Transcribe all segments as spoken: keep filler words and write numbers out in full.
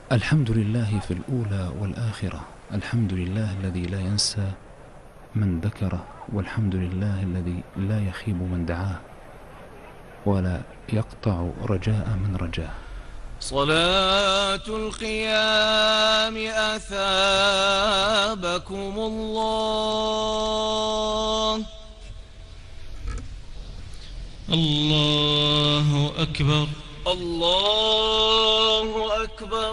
الحمد لله في الأولى والآخرة، الحمد لله الذي لا ينسى من ذكره، والحمد لله الذي لا يخيب من دعاه ولا يقطع رجاء من رجاه. صلاة القيام أثابكم الله. الله أكبر، الله أكبر.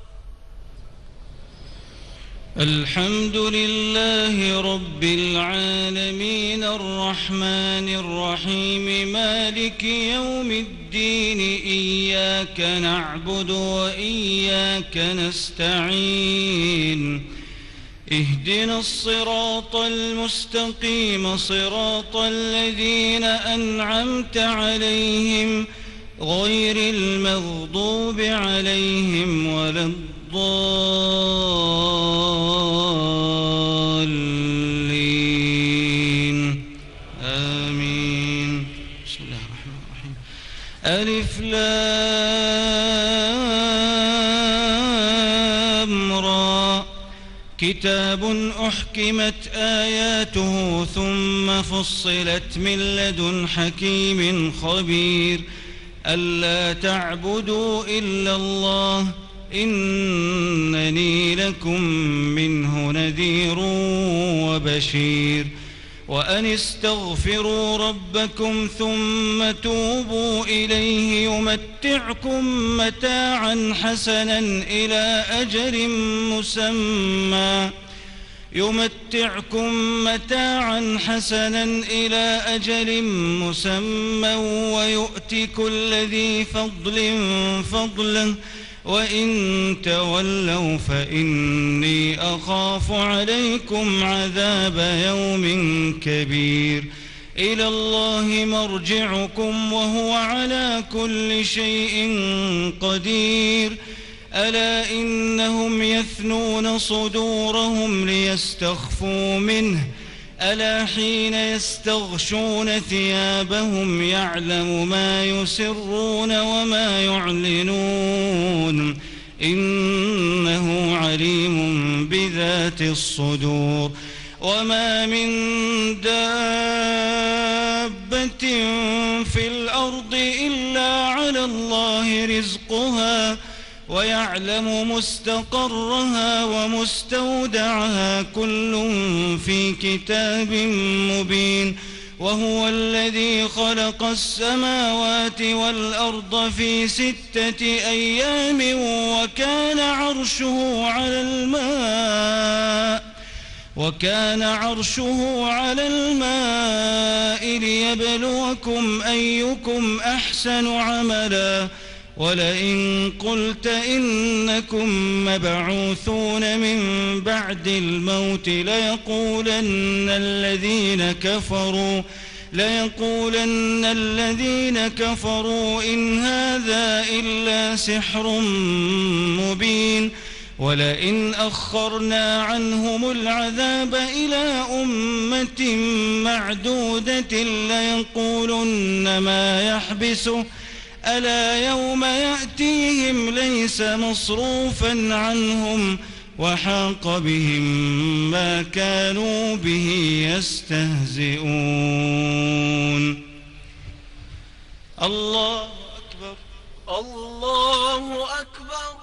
الحمد لله رب العالمين الرحمن الرحيم مالك يوم الدين، إياك نعبد وإياك نستعين، اهدنا الصراط المستقيم صراط الذين أنعمت عليهم غير المغضوب عليهم ولا الضالين، آمين. بسم الله الرحمن الرحيم. ألف لام را، كتاب أحكمت آياته ثم فصلت من لدن حكيم خبير، ألا تعبدوا إلا الله إنني لكم منه نذير وبشير، وأن استغفروا ربكم ثم توبوا إليه يمتعكم متاعا حسنا إلى أجل مسمى يمتعكم متاعا حسنا إلى أجل مسمى ويؤتي كل ذي فضل فضله، وإن تولوا فإني أخاف عليكم عذاب يوم كبير. إلى الله مرجعكم وهو على كل شيء قدير. ألا إنهم يثنون صدورهم ليستخفوا منه، ألا حين يستغشون ثيابهم يعلم ما يسرون وما يعلنون، إنه عليم بذات الصدور. وما من دابة في الأرض إلا على الله رزقها ويعلم مستقرها ومستودعها كل في كتاب مبين. وهو الذي خلق السماوات والأرض في ستة أيام وكان عرشه على الماء وكان عرشه على الماء ليبلوكم أيكم أحسن عملا. ولئن قلت إنكم مبعوثون من بعد الموت ليقولن الذين كفروا ليقولن الذين كفروا إن هذا إلا سحر مبين. ولئن أخرنا عنهم العذاب إلى أمة معدودة ليقولن ما يحبسه، ألا يوم يأتيهم ليس مصروفا عنهم وحاق بهم ما كانوا به يستهزئون. الله أكبر، الله أكبر،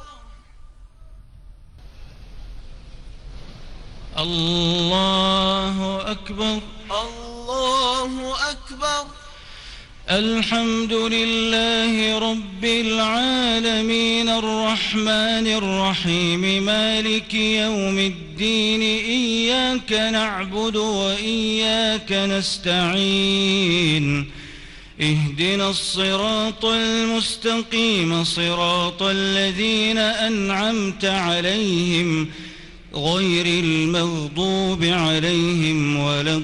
الله أكبر، الله أكبر. الحمد لله رب العالمين الرحمن الرحيم مالك يوم الدين، إياك نعبد وإياك نستعين، اهدنا الصراط المستقيم صراط الذين أنعمت عليهم غير المغضوب عليهم ولا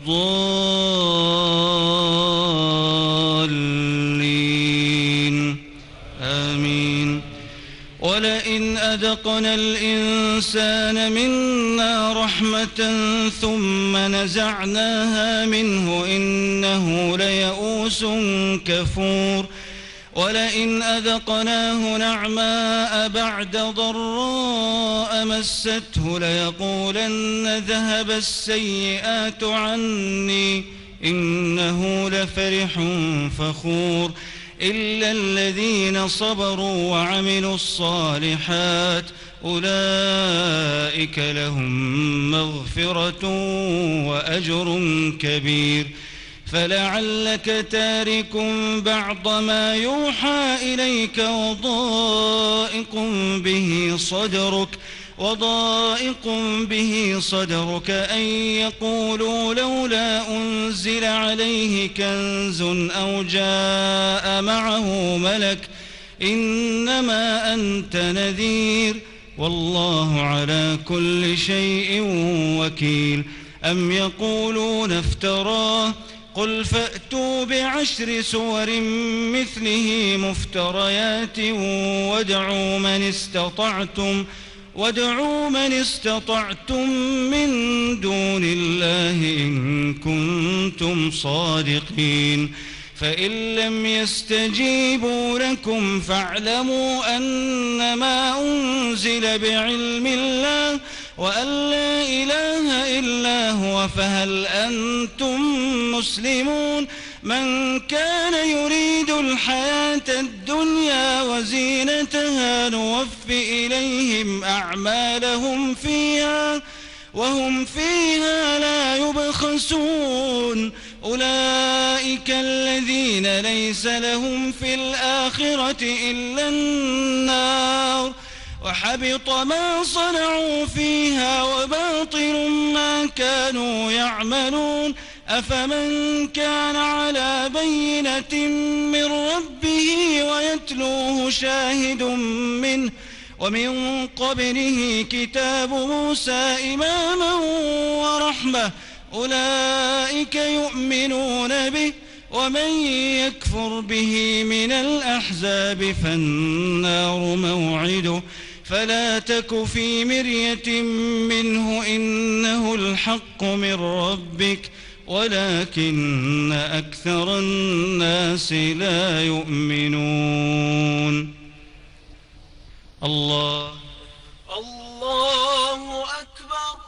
الضالين، آمين. ولئن أذقنا الإنسان منا رحمة ثم نزعناها منه إنه ليئوس كفور. ولئن أذقناه نعماء بعد ضراء مسته ليقولن ذهب السيئات عني إنه لفرح فخور إلا الذين صبروا وعملوا الصالحات أولئك لهم مغفرة وأجر كبير فلعلك تارك بعض ما يوحى إليك وضائق به صدرك وضائق به صدرك أن يقولوا لولا أنزل عليه كنز أو جاء معه ملك إنما أنت نذير والله على كل شيء وكيل أم يقولون افتراه قل فأتوا بعشر سور مثله مفتريات وادعوا من استطعتم وادعوا من استطعتم من دون الله إن كنتم صادقين فإن لم يستجيبوا لكم فاعلموا أنما أنزل بعلم الله وأن لا إله إلا هو فهل أنتم مسلمون من كان يريد الحياة الدنيا وزينتها نوف إليهم أعمالهم فيها وهم فيها لا يبخسون أولئك الذين ليس لهم في الآخرة إلا النار وحبط ما صنعوا فيها وباطل ما كانوا يعملون أفمن كان على بينة من ربه ويتلوه شاهد منه ومن قبله كتاب موسى إماما ورحمة أولئك يؤمنون به ومن يكفر به من الأحزاب فالنار موعده فلا تك في مرية منه إنه الحق من ربك ولكن أكثر الناس لا يؤمنون الله الله أكبر.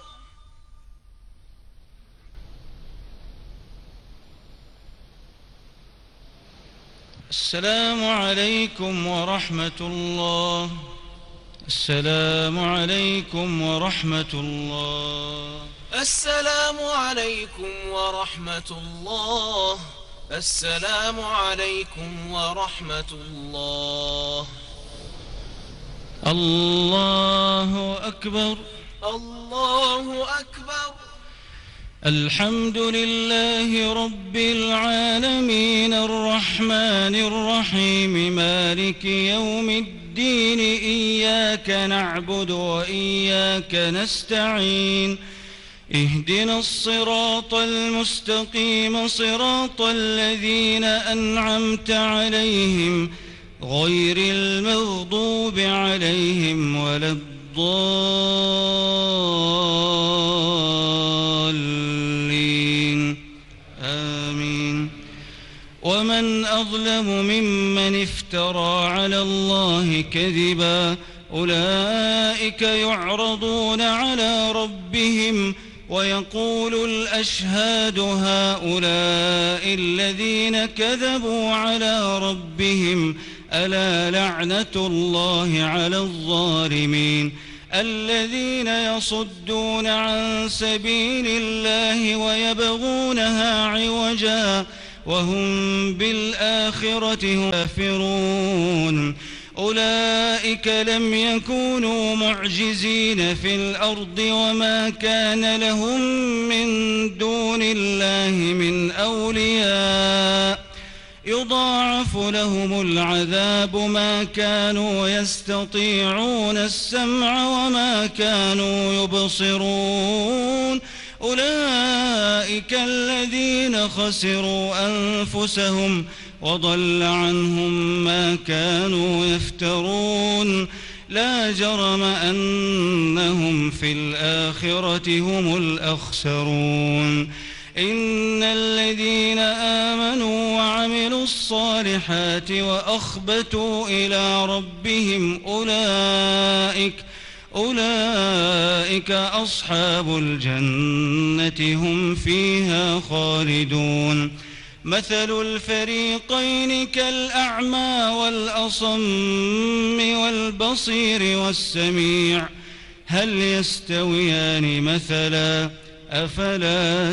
السلام عليكم ورحمة الله. السلام عليكم ورحمة الله. السلام عليكم ورحمة الله. السلام عليكم ورحمة الله. الله أكبر. الله أكبر. الحمد لله رب العالمين الرحمن الرحيم مالك يوم الدين إياك نعبد وإياك نستعين اهدنا الصراط المستقيم صراط الذين أنعمت عليهم غير المغضوب عليهم ولا الضالين آمين. ومن أظلم ممن افترى على الله كذبا أولئك يعرضون على ربهم ويقول الأشهاد هؤلاء الذين كذبوا على ربهم ألا لعنة الله على الظالمين الذين يصدون عن سبيل الله ويبغونها عوجا وهم بالآخرة هم كافرون أولئك لم يكونوا معجزين في الأرض وما كان لهم من دون الله من أولياء يضاعف لهم العذاب ما كانوا يستطيعون السمع وما كانوا يبصرون أولئك الذين خسروا أنفسهم وضل عنهم ما كانوا يفترون لا جرم أنهم في الآخرة هم الأخسرون إن الذين آمنوا وعملوا الصالحات وأخبتوا إلى ربهم أولئك أولئك أصحاب الجنة هم فيها خالدون مثل الفريقين كالأعمى والأصم والبصير والسميع هل يستويان مثلا أفلا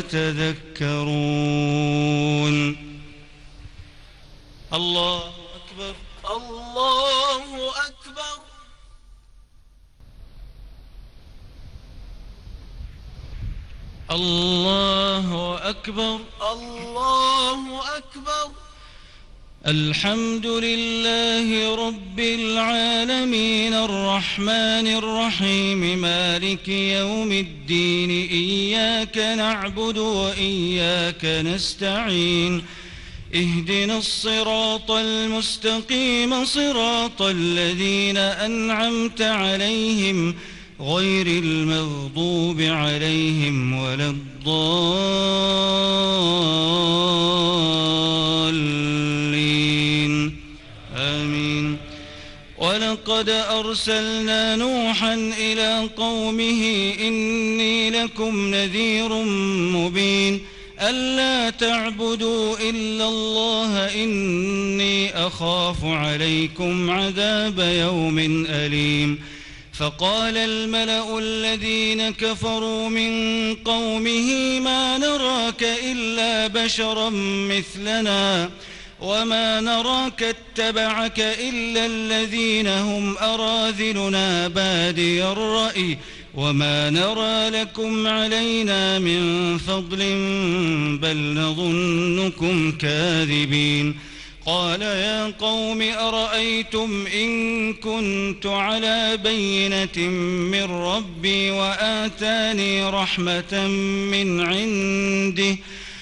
تذكرون الله أكبر الله أكبر الله أكبر الله أكبر الحمد لله رب العالمين الرحمن الرحيم مالك يوم الدين إياك نعبد وإياك نستعين اهدنا الصراط المستقيم صراط الذين أنعمت عليهم غير المغضوب عليهم ولا الضالين آمين ولقد أرسلنا نوحا إلى قومه إني لكم نذير مبين ألا تعبدوا إلا الله إني أخاف عليكم عذاب يوم أليم فقال الملأ الذين كفروا من قومه ما نراك إلا بشرا مثلنا وما نراك اتبعك إلا الذين هم أراذلنا بادي الرأي وما نرى لكم علينا من فضل بل نظنكم كاذبين قال يا قوم أرأيتم إن كنت على بينة من ربي وآتاني رحمة من عنده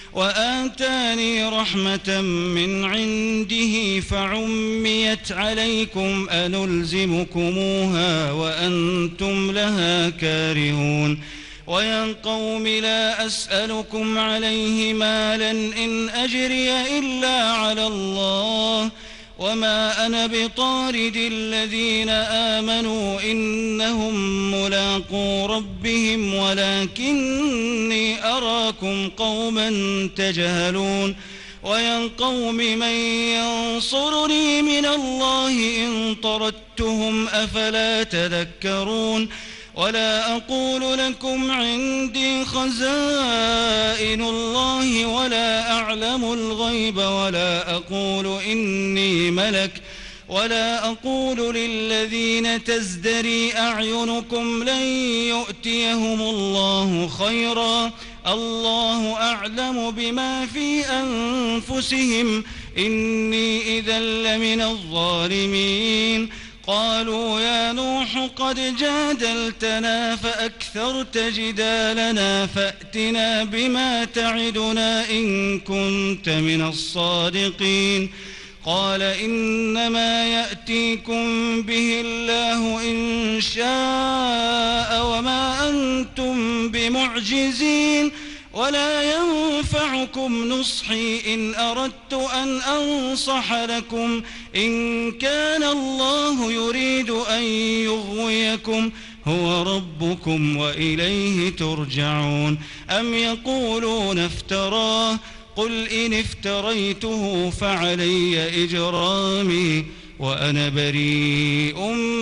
وآتاني رحمة من عنده فعميت عليكم أنلزمكموها وأنتم لها كارهون ويا قوم لا أسألكم عليه مالا إن أجري إلا على الله وما أنا بطارد الذين آمنوا إنهم ملاقو ربهم ولكني أراكم قوما تجهلون ويا قوم من ينصرني من الله إن طردتهم أفلا تذكرون ولا أقول لكم عندي خزائن الله ولا أعلم الغيب ولا أقول إني ملك ولا أقول للذين تزدري أعينكم لن يؤتيهم الله خيرا الله أعلم بما في أنفسهم إني إذا لمن الظالمين قالوا يا نوح قد جادلتنا فأكثرت جدالنا فأتنا بما تعدنا إن كنت من الصادقين قال إنما يأتيكم به الله إن شاء وما أنتم بمعجزين ولا ينفعكم نصحي إن أردت أن أنصح لكم إن كان الله يريد أن يغويكم هو ربكم وإليه ترجعون أم يقولون افتراه قل إن افتريته فعلي إجرامي وأنا بريء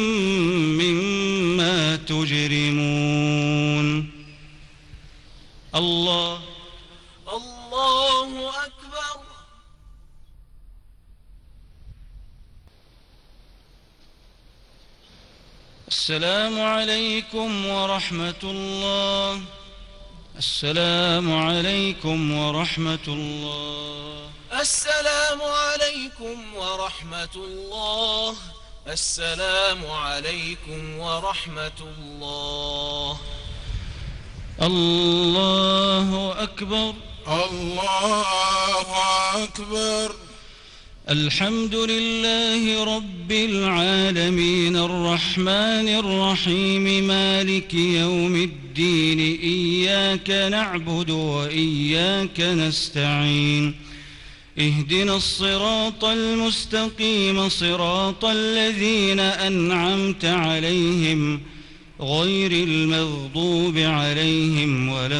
مما تجرمون الله الله أكبر السلام عليكم ورحمة الله السلام عليكم ورحمة الله السلام عليكم ورحمة الله السلام عليكم ورحمة الله الله أكبر الله أكبر الحمد لله رب العالمين الرحمن الرحيم مالك يوم الدين إياك نعبد وإياك نستعين اهدنا الصراط المستقيم صراط الذين أنعمت عليهم غير المغضوب عليهم ولا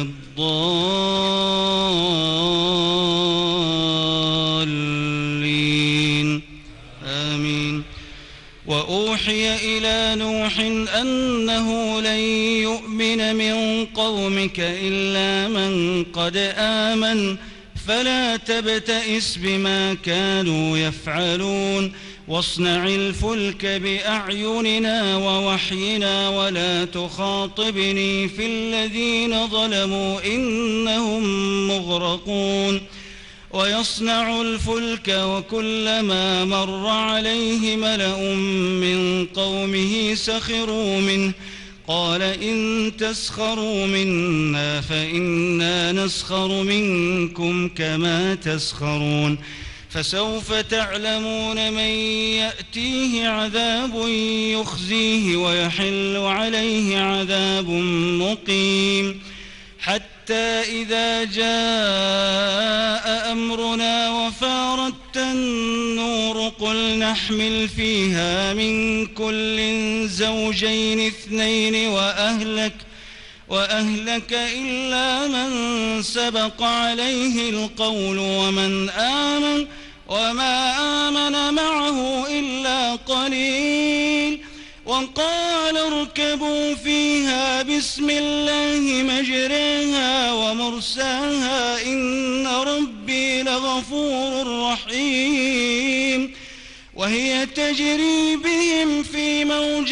الضالين آمين. وأوحي إلى نوح أنه لن يؤمن من قومك إلا من قد آمن فلا تبتئس بما كانوا يفعلون واصنع الفلك بأعيننا ووحينا ولا تخاطبني في الذين ظلموا إنهم مغرقون. ويصنع الفلك وكلما مر عليه ملأ من قومه سخروا منه قال إن تسخروا منا فإنا نسخر منكم كما تسخرون فسوف تعلمون من يأتيه عذاب يخزيه ويحل عليه عذاب مقيم. حتى إذا جاء أمرنا وفارت النور قل نحمل فيها من كل زوجين اثنين وأهلك وأهلك إلا من سبق عليه القول ومن آمن وما آمن معه إلا قليل. وقال اركبوا فيها بسم الله مجريها ومرساها إن ربي لغفور رحيم. وهي تجري بهم في موج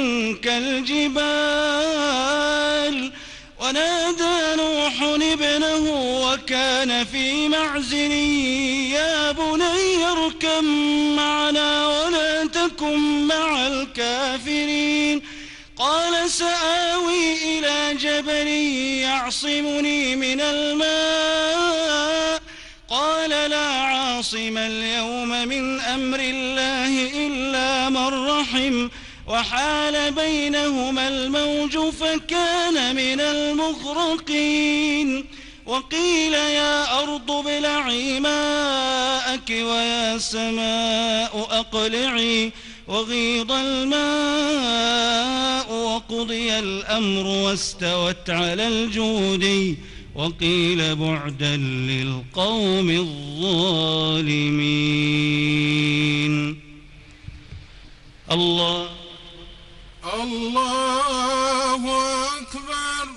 كالجبال ونادى نوح ابنه وكان في معزل يا بني اركب معنا ولا تكن مع الكافرين. قال سآوي إلى جبل يعصمني من الماء قال لا عاصم اليوم من أمر الله إلا من رحم وحال بينهما الموج فكان من المغرقين. وقيل يا أرض ابلعي ماءك ويا سماء أقلعي وغيض الماء وقضي الأمر واستوت على الجودي وقيل بعدا للقوم الظالمين. الله الله أكبر.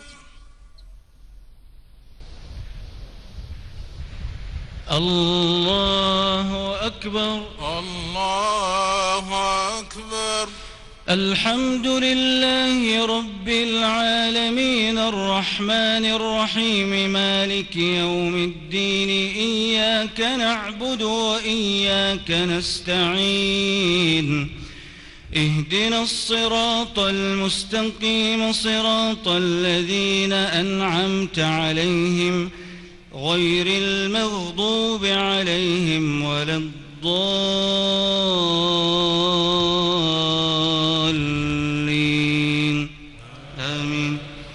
الله أكبر. الله أكبر. الحمد لله رب العالمين الرحمن الرحيم مالك يوم الدين إياك نعبد وإياك نستعين اهدنا الصراط المستقيم صراط الذين أنعمت عليهم غير المغضوب عليهم ولا الضالين آمين.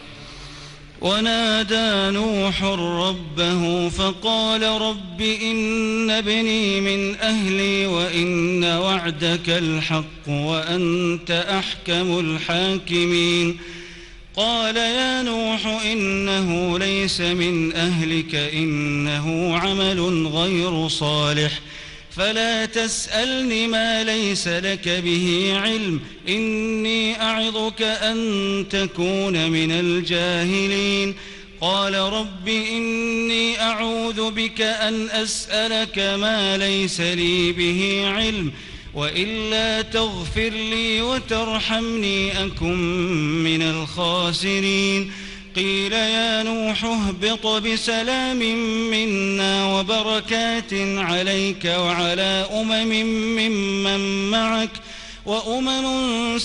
ونادى نوح ربه فقال رب إن ابني من أهلي وإن وعدك الحق وأنت أحكم الحاكمين. قال يا نوح إنه ليس من أهلك إنه عمل غير صالح فلا تسألني ما ليس لك به علم إني أعظك أن تكون من الجاهلين. قال رب إني أعوذ بك أن أسألك ما ليس لي به علم وإلا تغفر لي وترحمني أكن من الخاسرين. قيل يا نوح اهبط بسلام منا وبركات عليك وعلى أمم ممن معك وأمم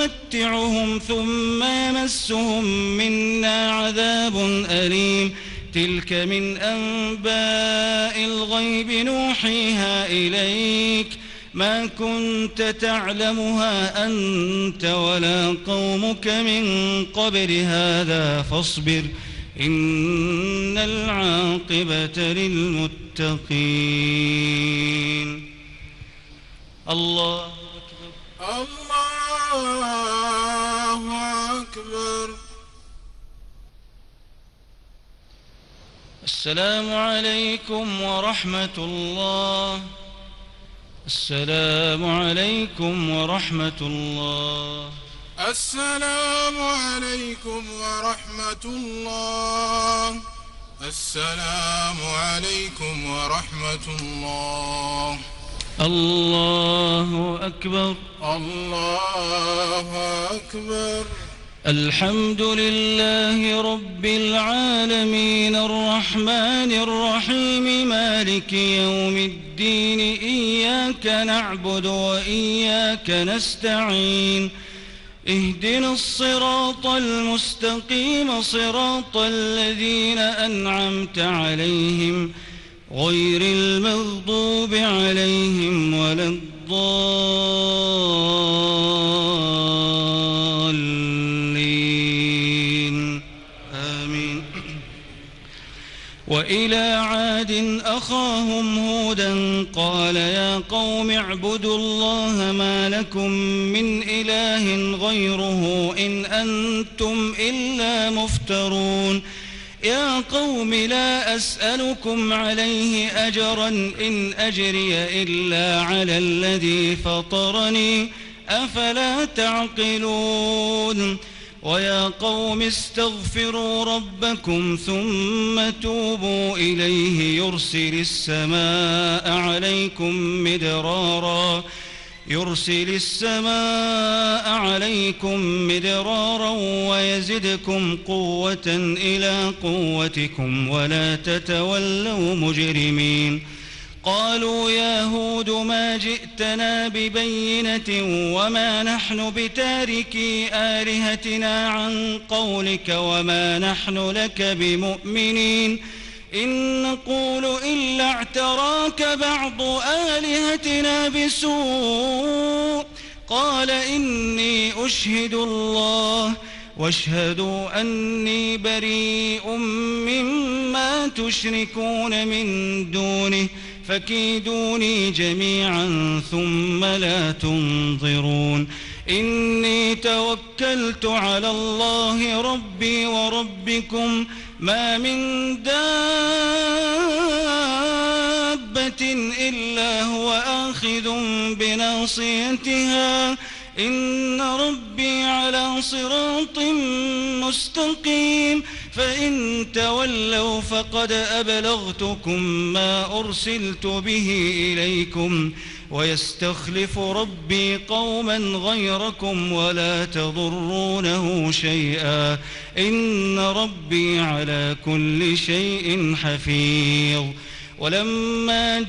سنمتعهم ثم يمسهم منا عذاب أليم تلك من أنباء الغيب نوحيها إليك ما كنت تعلمها أنت ولا قومك من قبل هذا فاصبر إن العاقبة للمتقين. الله أكبر. الله أكبر. السلام عليكم ورحمة الله. السلام عليكم ورحمة الله. السلام عليكم ورحمة الله. السلام عليكم ورحمة الله. الله أكبر. الله أكبر. الحمد لله رب العالمين الرحمن الرحيم مالك يوم الدين إياك نعبد وإياك نستعين اهدنا الصراط المستقيم صراط الذين أنعمت عليهم غير المغضوب عليهم ولا الضالين آمين. وإلى عاد أخاهم هودا قال يا قوم اعبدوا الله ما لكم من إله غيره إن أنتم إلا مفترون. يا قوم لا أسألكم عليه أجرا إن أجري إلا على الذي فطرني أفلا تعقلون. ويا قوم استغفروا ربكم ثم توبوا إليه يرسل السماء عليكم مدرارا يرسل السماء عليكم مدرارا ويزدكم قوة إلى قوتكم ولا تتولوا مجرمين. قالوا يا هود ما جئتنا ببينة وما نحن بتاركي آلهتنا عن قولك وما نحن لك بمؤمنين إن نقول إلا اعتراك بعض آلهتنا بسوء. قال إني أشهد الله واشهدوا أني بريء مما تشركون من دونه فكيدوني جميعا ثم لا تنظرون. إني توكلت على الله ربي وربكم ما من دابة إلا هو آخذ بناصيتها إن ربي على صراط مستقيم. فإن تولوا فقد أبلغتكم ما أرسلت به إليكم ويستخلف ربي قوما غيركم ولا تضرونه شيئا إن ربي على كل شيء حفيظ. ولما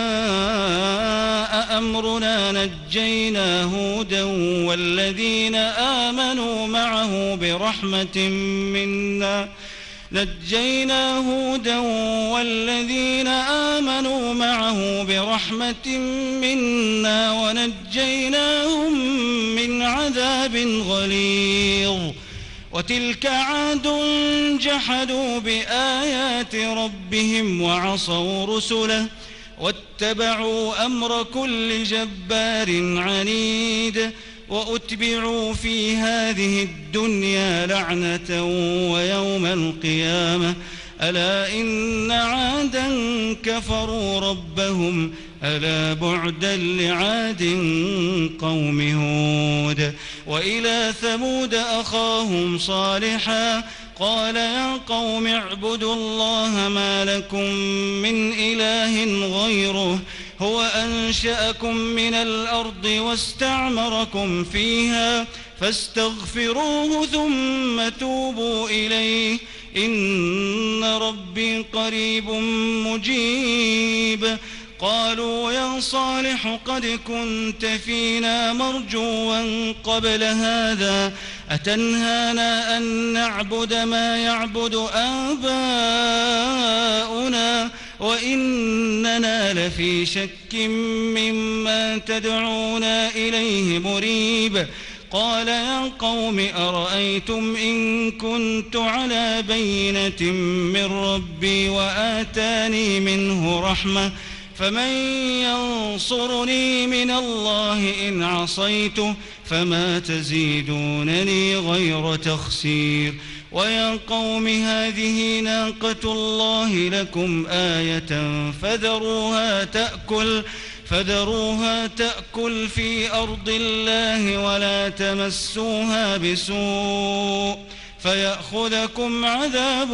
جاء أمرنا نجينا هودا والذين آمنوا معه برحمة منا نجينا هودا والذين آمنوا معه برحمة منا ونجيناهم من عذاب غليظ. وتلك عاد جحدوا بآيات ربهم وعصوا رسله واتبعوا أمر كل جبار عنيد. وأتبعوا في هذه الدنيا لعنة ويوم القيامة ألا إن عادا كفروا ربهم ألا بعدا لعاد قوم هود. وإلى ثمود أخاهم صالحا قال يا قوم اعبدوا الله ما لكم من إله غيره هو أنشأكم من الأرض واستعمركم فيها فاستغفروه ثم توبوا إليه إن ربي قريب مجيب. قالوا يا صالح قد كنت فينا مرجوا قبل هذا أتنهانا أن نعبد ما يعبد آباؤنا وإننا لفي شك مما تدعونا إليه مريب. قال يا قوم أرأيتم إن كنت على بينة من ربي وآتاني منه رحمة فمن ينصرني من الله إن عصيته فما تزيدونني غير تخسير. ويا قوم هذه ناقة الله لكم آية فذروها تأكل فذروها تأكل في أرض الله ولا تمسوها بسوء فيأخذكم عذاب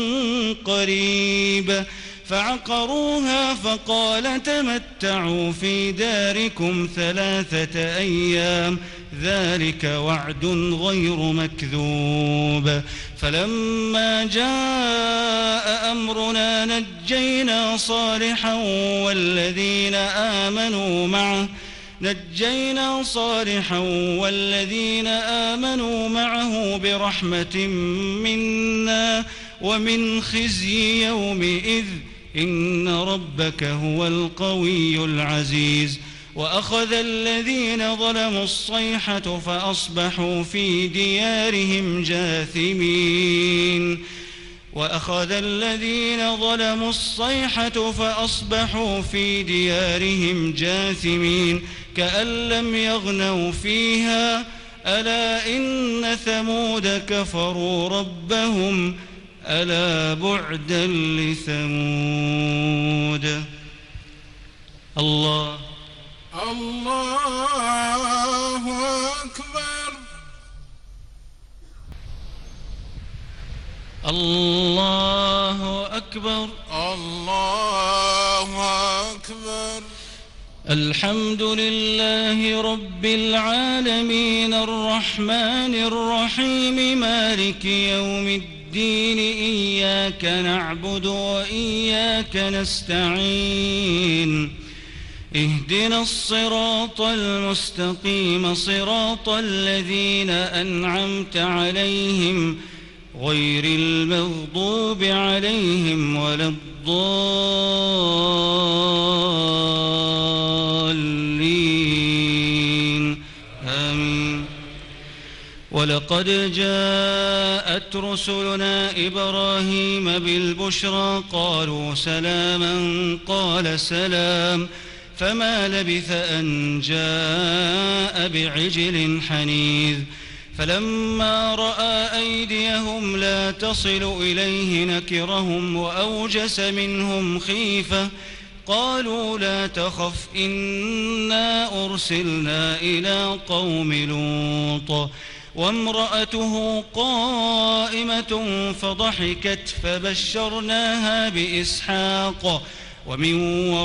قريب. فعقروها فقال تمتعوا في داركم ثلاثة أيام ذلك وعد غير مكذوب. فلما جاء أمرنا نجينا صالحا والذين آمنوا معه نجينا صالحا والذين آمنوا معه برحمة منا ومن خزي يومئذ إن ربك هو القوي العزيز. وأخذ الذين ظلموا الصيحة فأصبحوا في ديارهم جاثمين وأخذ الذين ظلموا الصيحة فأصبحوا في ديارهم جاثمين كأن لم يغنوا فيها ألا إن ثمود كفروا ربهم ألا بعدا لثمود. الله الله أكبر الله أكبر الله أكبر. الحمد لله رب العالمين الرحمن الرحيم مالك يوم الدين إياك نعبد وإياك نستعين اهدنا الصراط المستقيم صراط الذين أنعمت عليهم غير المغضوب عليهم ولا الضالين آمين. ولقد جاءت رسلنا إبراهيم بالبشرى قالوا سلاما قال سلام فما لبث أن جاء بعجل حنيذ. فلما رأى أيديهم لا تصل إليه نكرهم وأوجس منهم خيفة قالوا لا تخف إنا أرسلنا إلى قوم لوط وامرأته قائمة فضحكت فبشرناها بإسحاق ومن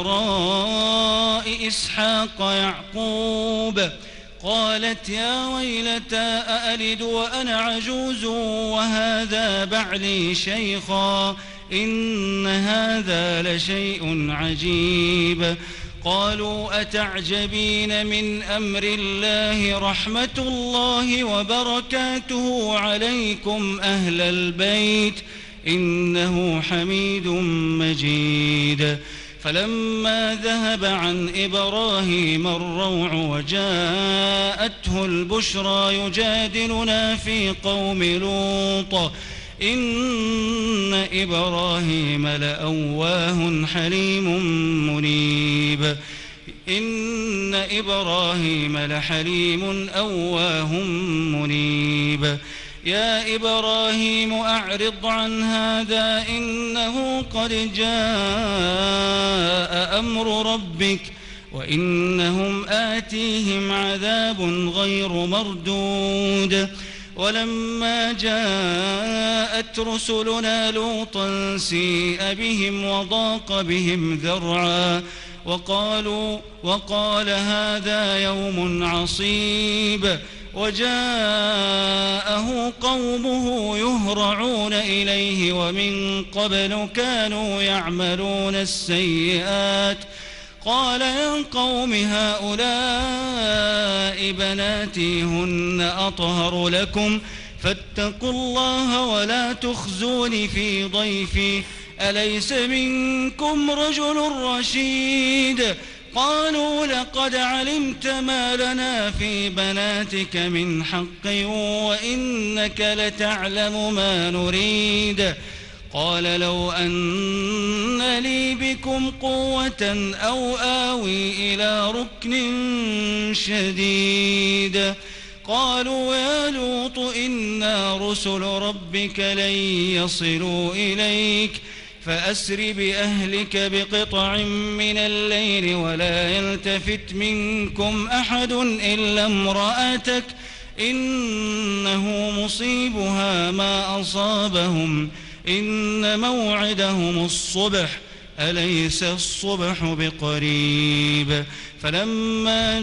وراء إسحاق يعقوب قالت يا ويلتى أألد وأنا عجوز وهذا بعلي شيخا إن هذا لشيء عجيب. قالوا أتعجبين من أمر الله رحمة الله وبركاته عليكم أهل البيت إنه حميد مجيد. فلما ذهب عن إبراهيم الروع وجاءته البشرى يجادلنا في قوم لوط إن إبراهيم لأواه حليم منيب. إن إبراهيم لحليم أواه منيب. يا إبراهيم أعرض عن هذا إنه قد جاء أمر ربك وإنهم آتيهم عذاب غير مردود. ولما جاءت رسلنا لوطا سيء بهم وضاق بهم ذرعا وقالوا وقال هذا يوم عصيب وجاءه قومه يهرعون إليه ومن قبل كانوا يعملون السيئات قال يا قوم هؤلاء بناتي هن أطهر لكم فاتقوا الله ولا تخزوني في ضيفي أليس منكم رجل رشيد قالوا لقد علمت ما لنا في بناتك من حق وإنك لتعلم ما نريد قال لو أن لي بكم قوة أو آوي إلى ركن شديد قالوا يا لوط إنا رسل ربك لن يصلوا إليك فأسر بأهلك بقطع من الليل ولا يلتفت منكم أحد إلا امرأتك إنه مصيبها ما أصابهم إن موعدهم الصبح أليس الصبح بقريب فلما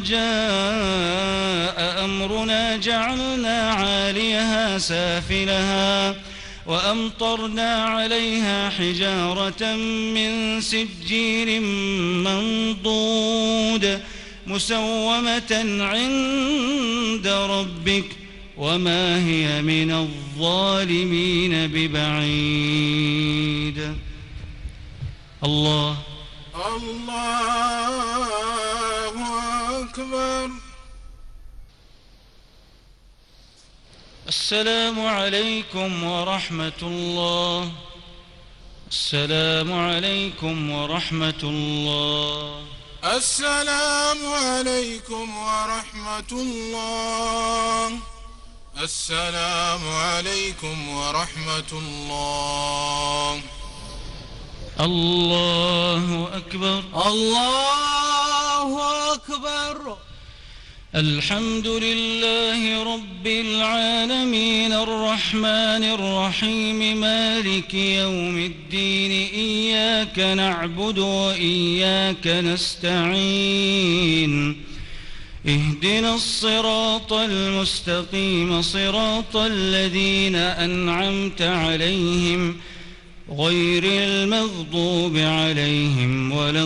جاء أمرنا جعلنا عاليها سافلها وأمطرنا عليها حجارة من سجيل منضود مسومة عند ربك وما هي من الظالمين ببعيد. الله الله أكبر. السلام عليكم ورحمة الله. السلام عليكم ورحمة الله. السلام عليكم ورحمة الله. السلام عليكم ورحمة الله. الله أكبر. الله أكبر. الحمد لله رب العالمين الرحمن الرحيم مالك يوم الدين إياك نعبد وإياك نستعين اهدنا الصراط المستقيم صراط الذين أنعمت عليهم غير المغضوب عليهم ولا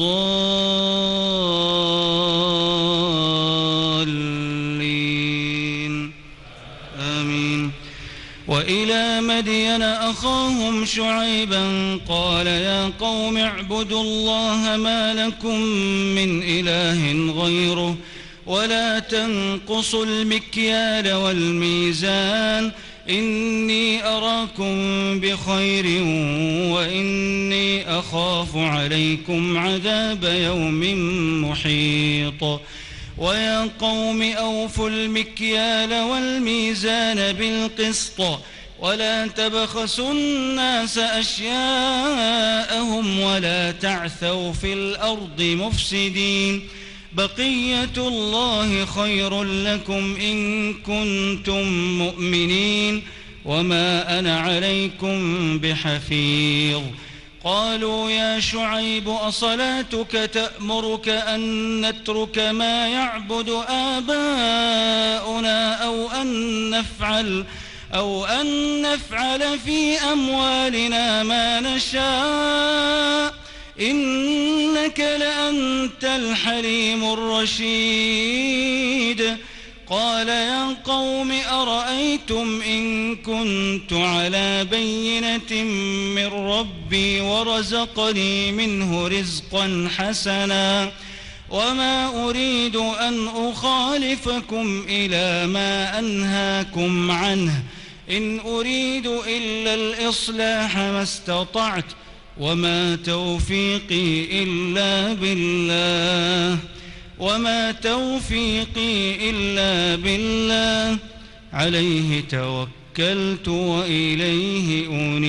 الضالين آمين. وإلى مدين أخاهم شعيبا قال يا قوم اعبدوا الله ما لكم من إله غيره ولا تنقصوا المكيال والميزان إني أراكم بخير وإني أخاف عليكم عذاب يوم محيط. ويا قوم أوفوا المكيال والميزان بالقسط ولا تبخسوا الناس أشياءهم ولا تعثوا في الأرض مفسدين بقية الله خير لكم إن كنتم مؤمنين وما أنا عليكم بحفيظ. قالوا يا شعيب أصلاتك تأمرك أن نترك ما يعبد آباؤنا أو أن نفعل أو أن نفعل في أموالنا ما نشاء إنك لأنت الحليم الرشيد. قال يا قوم أرأيتم إن كنت على بينة من ربي ورزقني منه رزقا حسنا وما أريد أن أخالفكم إلى ما أنهاكم عنه إن أريد إلا الإصلاح ما استطعت وما توفيقي إلا بالله وما توفيقي إلا بالله عليه توكلت وإليه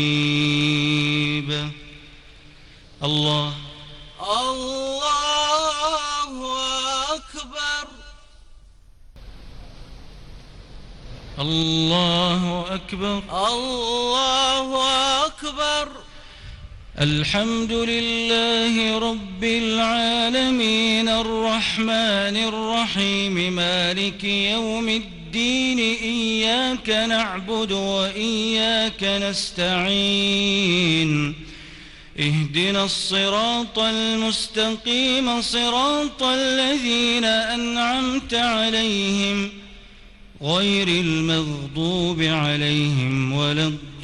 أنيب. الله الله أكبر. الله أكبر. الله أكبر. الحمد لله رب العالمين الرحمن الرحيم مالك يوم الدين إياك نعبد وإياك نستعين اهدنا الصراط المستقيم صراط الذين أنعمت عليهم غير المغضوب عليهم ولا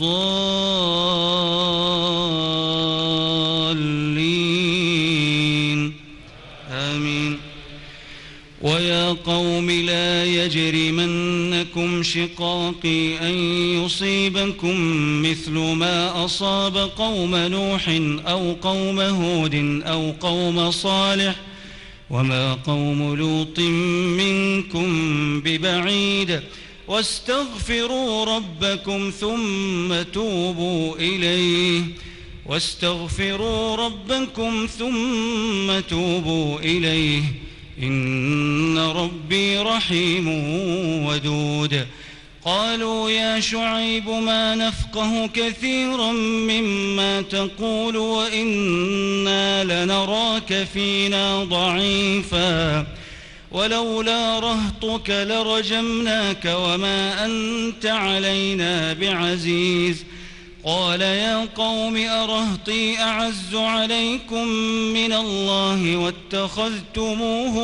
الضالين آمين. ويا قوم لا يجرمنكم شقاقي أن يصيبكم مثل ما أصاب قوم نوح أو قوم هود أو قوم صالح وما قوم لوط منكم ببعيد واستغفروا ربكم ثم توبوا إليه واستغفروا ربكم ثم توبوا إليه إن ربي رحيم ودود. قالوا يا شعيب ما نفقه كثيرا مما تقول وإنا لنراك فينا ضعيفا ولولا رهطك لرجمناك وما أنت علينا بعزيز. قال يا قوم أرهطي أعز عليكم من الله واتخذتموه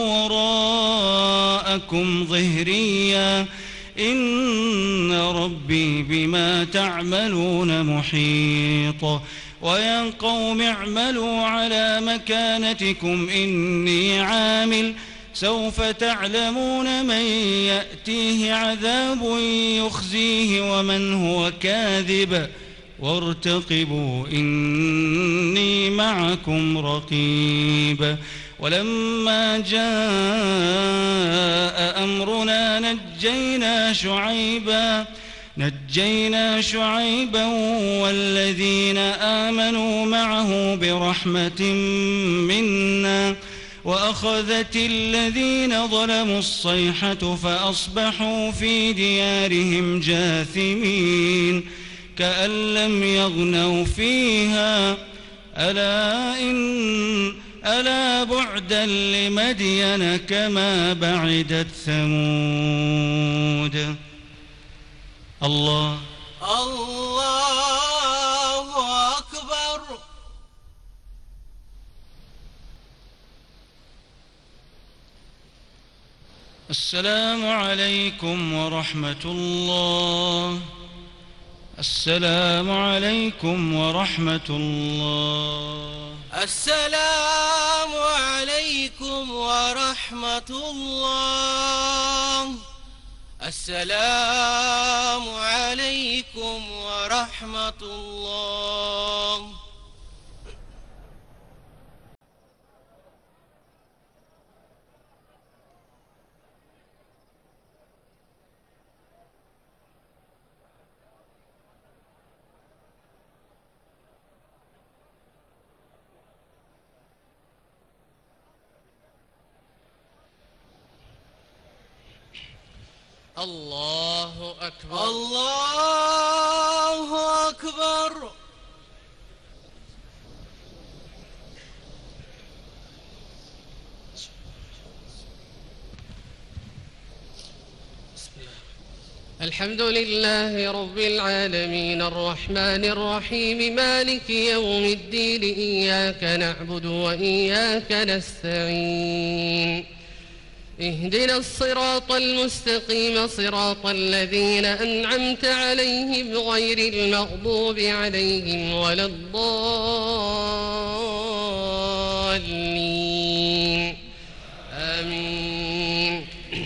وراءكم ظهريا إن ربي بما تعملون محيط. ويا قوم اعملوا على مكانتكم إني عامل سوف تعلمون من يأتيه عذاب يخزيه ومن هو كاذب وارتقبوا إني معكم رقيب. ولما جاء أمرنا نجينا شعيبا نجينا شعيبا والذين آمنوا معه برحمة منا وأخذت الذين ظلموا الصيحة فأصبحوا في ديارهم جاثمين كأن لم يغنوا فيها ألا إن ألا بعدا لمدين كما بعدت ثمود. الله الله أكبر. السلام عليكم ورحمة الله. السلام عليكم ورحمة الله. السلام عليكم ورحمة الله. السلام عليكم ورحمة الله. الله أكبر. الله أكبر. الحمد لله رب العالمين الرحمن الرحيم مالك يوم الدين إياك نعبد وإياك نستعين اهدنا الصراط المستقيم صراط الذين أنعمت عليهم غير المغضوب عليهم ولا الضالين آمين.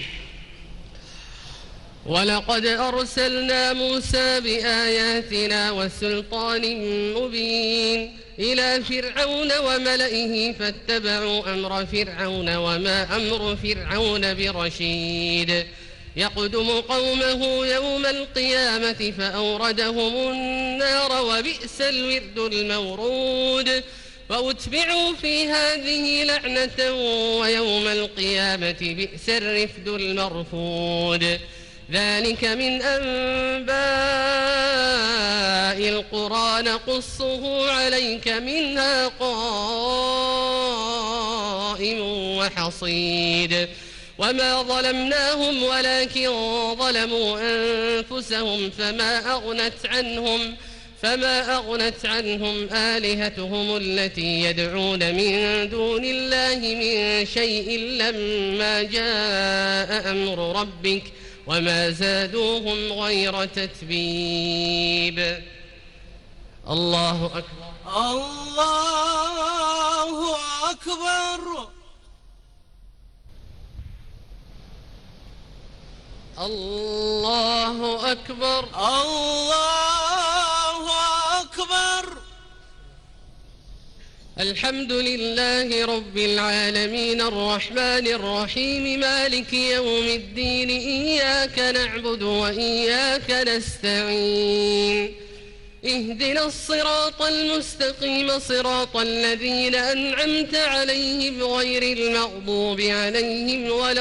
ولقد أرسلنا موسى بآياتنا وسلطان مبين إلى فرعون وملئه فاتبعوا أمر فرعون وما أمر فرعون برشيد يقدم قومه يوم القيامة فأوردهم النار وبئس الورد المورود وأتبعوا في هذه لعنة ويوم القيامة بئس الرفد المرفود. ذلك من أنباء القرى نقصه عليك منها قائم وحصيد وما ظلمناهم ولكن ظلموا أنفسهم فما أغنت عنهم فما أغنت عنهم آلهتهم التي يدعون من دون الله من شيء لما جاء أمر ربك وما زادوهم غير تتبيب. الله أكبر. الله أكبر. الله أكبر. الله أكبر. الحمد لله رب العالمين الرحمن الرحيم مالك يوم الدين إياك نعبد وإياك نستعين اهدنا الصراط المستقيم صراط الذين أنعمت عليهم غير المغضوب عليهم ولا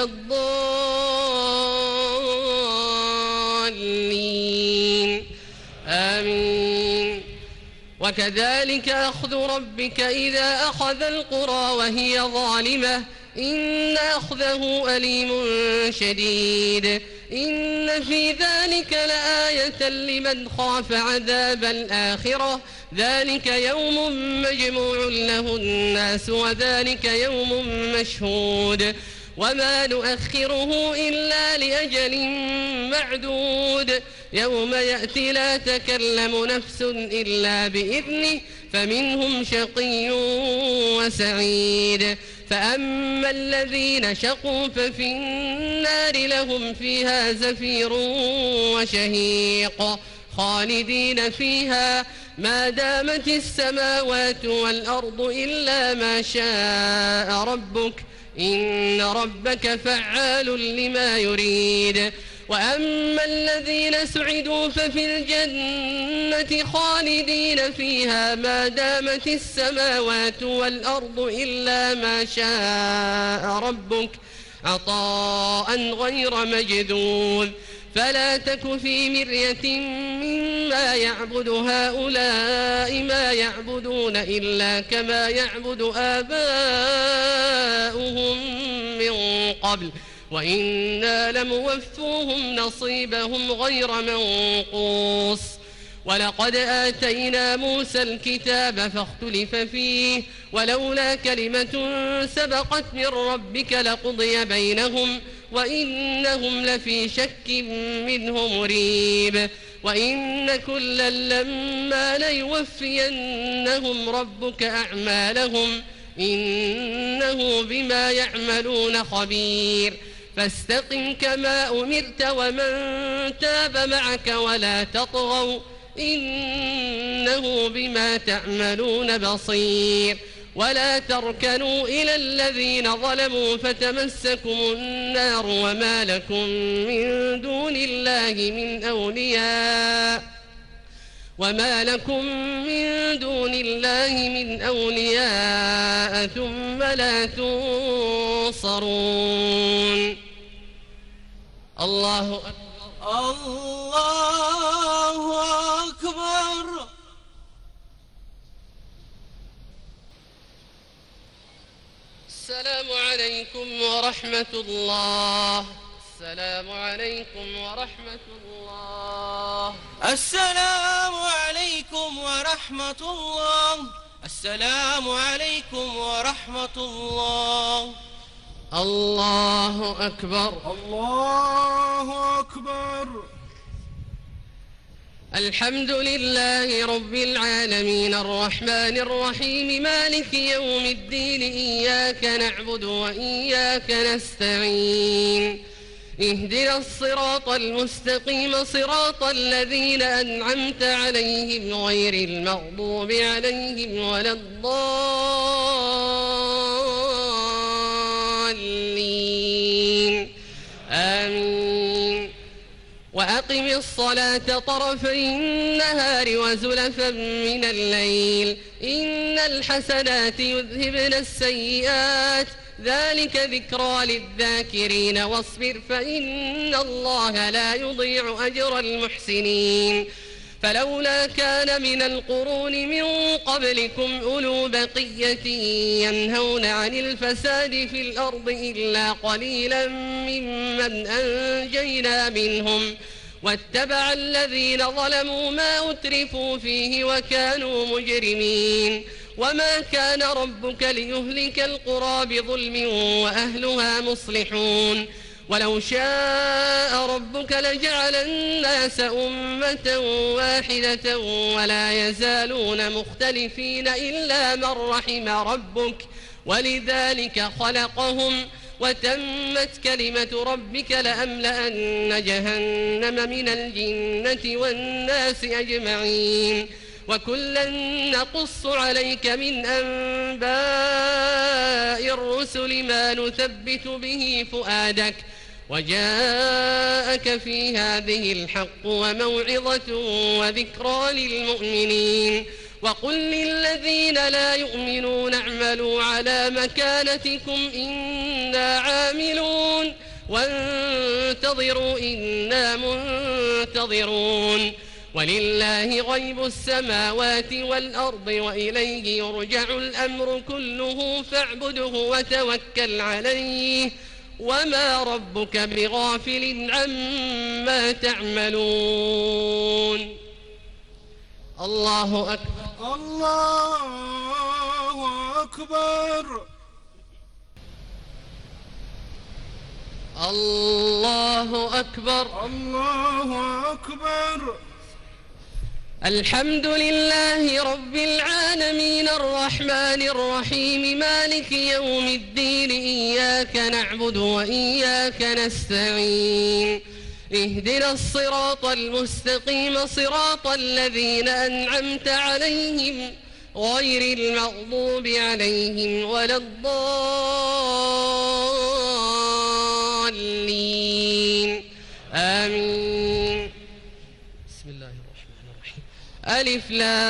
الضالين آمين. وكذلك أخذ ربك إذا أخذ القرى وهي ظالمة إن أخذه أليم شديد إن في ذلك لآية لمن خاف عذاب الآخرة ذلك يوم مجموع له الناس وذلك يوم مشهود وما نؤخره إلا لأجل معدود يوم يأتي لا تكلم نفس إلا بإذنه فمنهم شقي وسعيد فأما الذين شقوا ففي النار لهم فيها زفير وشهيق خالدين فيها ما دامت السماوات والأرض إلا ما شاء ربك إن ربك فعال لما يريد. وأما الذين سعدوا ففي الجنة خالدين فيها ما دامت السماوات والأرض إلا ما شاء ربك عطاء غير مجذوذ فلا تك في مرية مما يعبد هؤلاء ما يعبدون إلا كما يعبد آباؤهم من قبل وإنا لموفوهم نصيبهم غير منقوص. ولقد آتينا موسى الكتاب فاختلف فيه ولولا كلمة سبقت من ربك لقضي بينهم وإنهم لفي شك منه مريب. وإن كلا لما ليوفينهم ربك أعمالهم إنه بما يعملون خبير. فاستقم كما أمرت ومن تاب معك ولا تطغوا إنه بما تعملون بصير. ولا تركنوا إلى الذين ظلموا فتمسكم النار وما لكم من دون الله من أولياء وما لكم من دون الله من أولياء ثم لا تنصرون. الله أكبر. الله أكبر. السلام عليكم ورحمة الله. السلام عليكم ورحمة الله. السلام عليكم ورحمة الله. السلام عليكم ورحمة الله. الله أكبر. الله أكبر. الحمد لله رب العالمين الرحمن الرحيم مالك يوم الدين إياك نعبد وإياك نستعين اهدنا الصراط المستقيم صراط الذين أنعمت عليهم غير المغضوب عليهم ولا الضالين آمين. وأقم الصلاة طرفي النهار وزلفا من الليل إن الحسنات يذهبن السيئات ذلك ذكرى للذاكرين واصبر فإن الله لا يضيع أجر المحسنين. فلولا كان من القرون من قبلكم أولو بقية ينهون عن الفساد في الأرض إلا قليلا ممن أنجينا منهم واتبع الذين ظلموا ما أترفوا فيه وكانوا مجرمين وما كان ربك ليهلك القرى بظلم وأهلها مصلحون ولو شاء ربك لجعل الناس أمة واحدة ولا يزالون مختلفين إلا من رحم ربك ولذلك خلقهم وتمت كلمة ربك لأملأن جهنم من الجنة والناس أجمعين وكلا نقص عليك من أنباء الرسل ما نثبت به فؤادك وجاءك في هذه الحق وموعظة وذكرى للمؤمنين وقل للذين لا يؤمنون اعملوا على مكانتكم إنا عاملون وانتظروا إنا منتظرون ولله غيب السماوات والأرض وإليه يرجع الأمر كله فاعبده وتوكل عليه وما ربك بغافل عما تعملون الله أكبر الله أكبر الله أكبر الله أكبر الحمد لله رب العالمين الرحمن الرحيم مالك يوم الدين إياك نعبد وإياك نستعين اهدنا الصراط المستقيم صراط الذين أنعمت عليهم غير المغضوب عليهم ولا الضالين آمين بسم الله الرحمن الرحيم ألف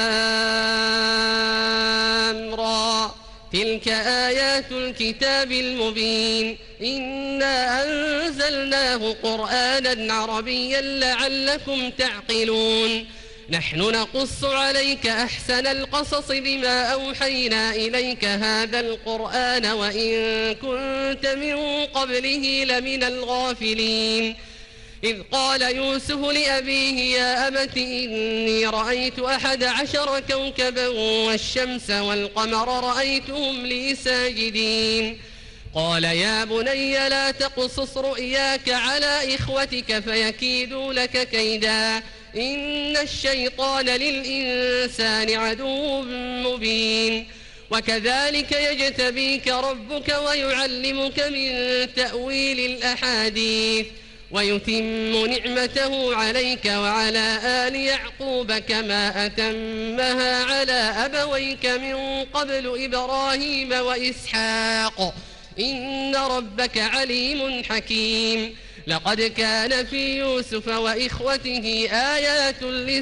لام را تلك آيات الكتاب المبين إنا أنزلناه قرآنا عربيا لعلكم تعقلون نحن نقص عليك أحسن القصص بما أوحينا إليك هذا القرآن وإن كنت من قبله لمن الغافلين إذ قال يوسف لأبيه يا أبت إني رأيت أحد عشر كوكبا والشمس والقمر رأيتهم لي ساجدين قال يا بني لا تقصص رؤياك على إخوتك فيكيدوا لك كيدا إن الشيطان للإنسان عدو مبين وكذلك يجتبيك ربك ويعلمك من تأويل الأحاديث ويتم نعمته عليك وعلى آل يعقوب كما أتمها على أبويك من قبل إبراهيم وإسحاق إن ربك عليم حكيم لقد كان في يوسف وإخوته آيات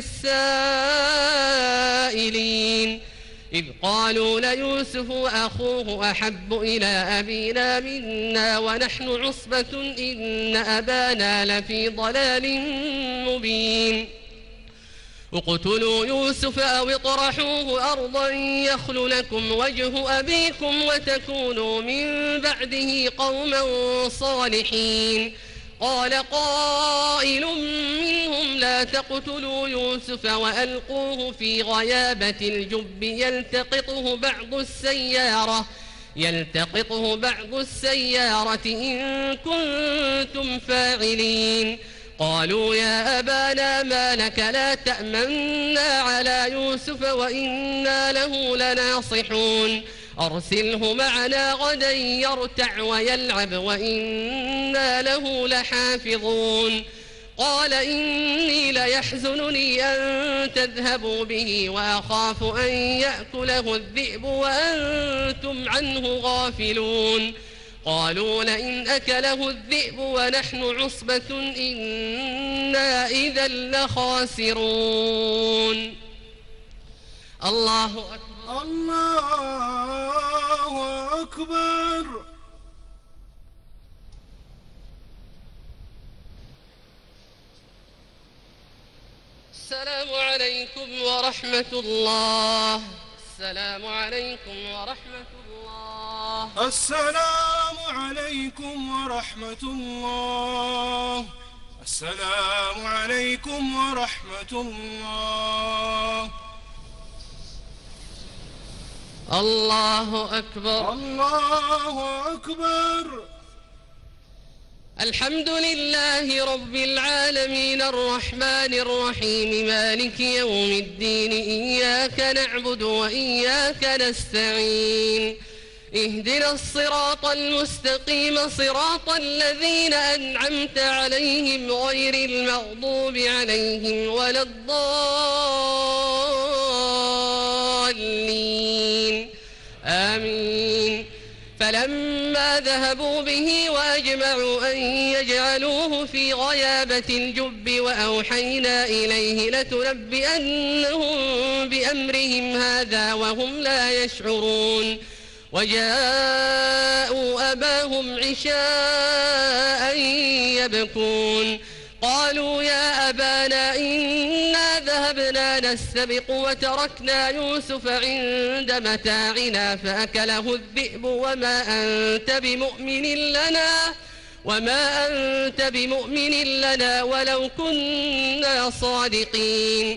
للسائلين إذ قالوا ليوسف وأخوه أحب إلى أبينا منا ونحن عصبة إن أبانا لفي ضلال مبين اقتلوا يوسف أو اطرحوه أرضا يخل لكم وجه أبيكم وتكونوا من بعده قوما صالحين قال قائل منهم لا تقتلوا يوسف وألقوه في غيابة الجب يلتقطه بعض السيارة يلتقطه بعض السيارة إن كنتم فاعلين قالوا يا أبانا ما لك لا تأمنا على يوسف وإنا له لناصحون أرسله معنا غدا يرتع ويلعب وإنا له لحافظون قال إني ليحزنني أن تذهبوا به وأخاف أن يأكله الذئب وأنتم عنه غافلون قالوا لئن أكله الذئب ونحن عصبة إنا إذا لخاسرون الله أكبر الله أكبر السلام عليكم ورحمة الله السلام عليكم ورحمة الله السلام عليكم ورحمة الله السلام عليكم ورحمة الله. الله أكبر. الله أكبر. الحمد لله رب العالمين الرحمن الرحيم مالك يوم الدين إياك نعبد وإياك نستعين اهدنا الصراط المستقيم صراط الذين أنعمت عليهم غير المغضوب عليهم ولا الضالين آمين. فلما ذهبوا به وأجمعوا أن يجعلوه في غيابة الجب وأوحينا إليه لتنبئنهم بأمرهم هذا وهم لا يشعرون. وجاءوا أباهم عشاء يبكون قالوا يا أبانا إنا ذهبنا نستبق وتركنا يوسف عند متاعنا فأكله الذئب وما أنت بمؤمن لنا وما أنت بمؤمن لنا ولو كنا صادقين.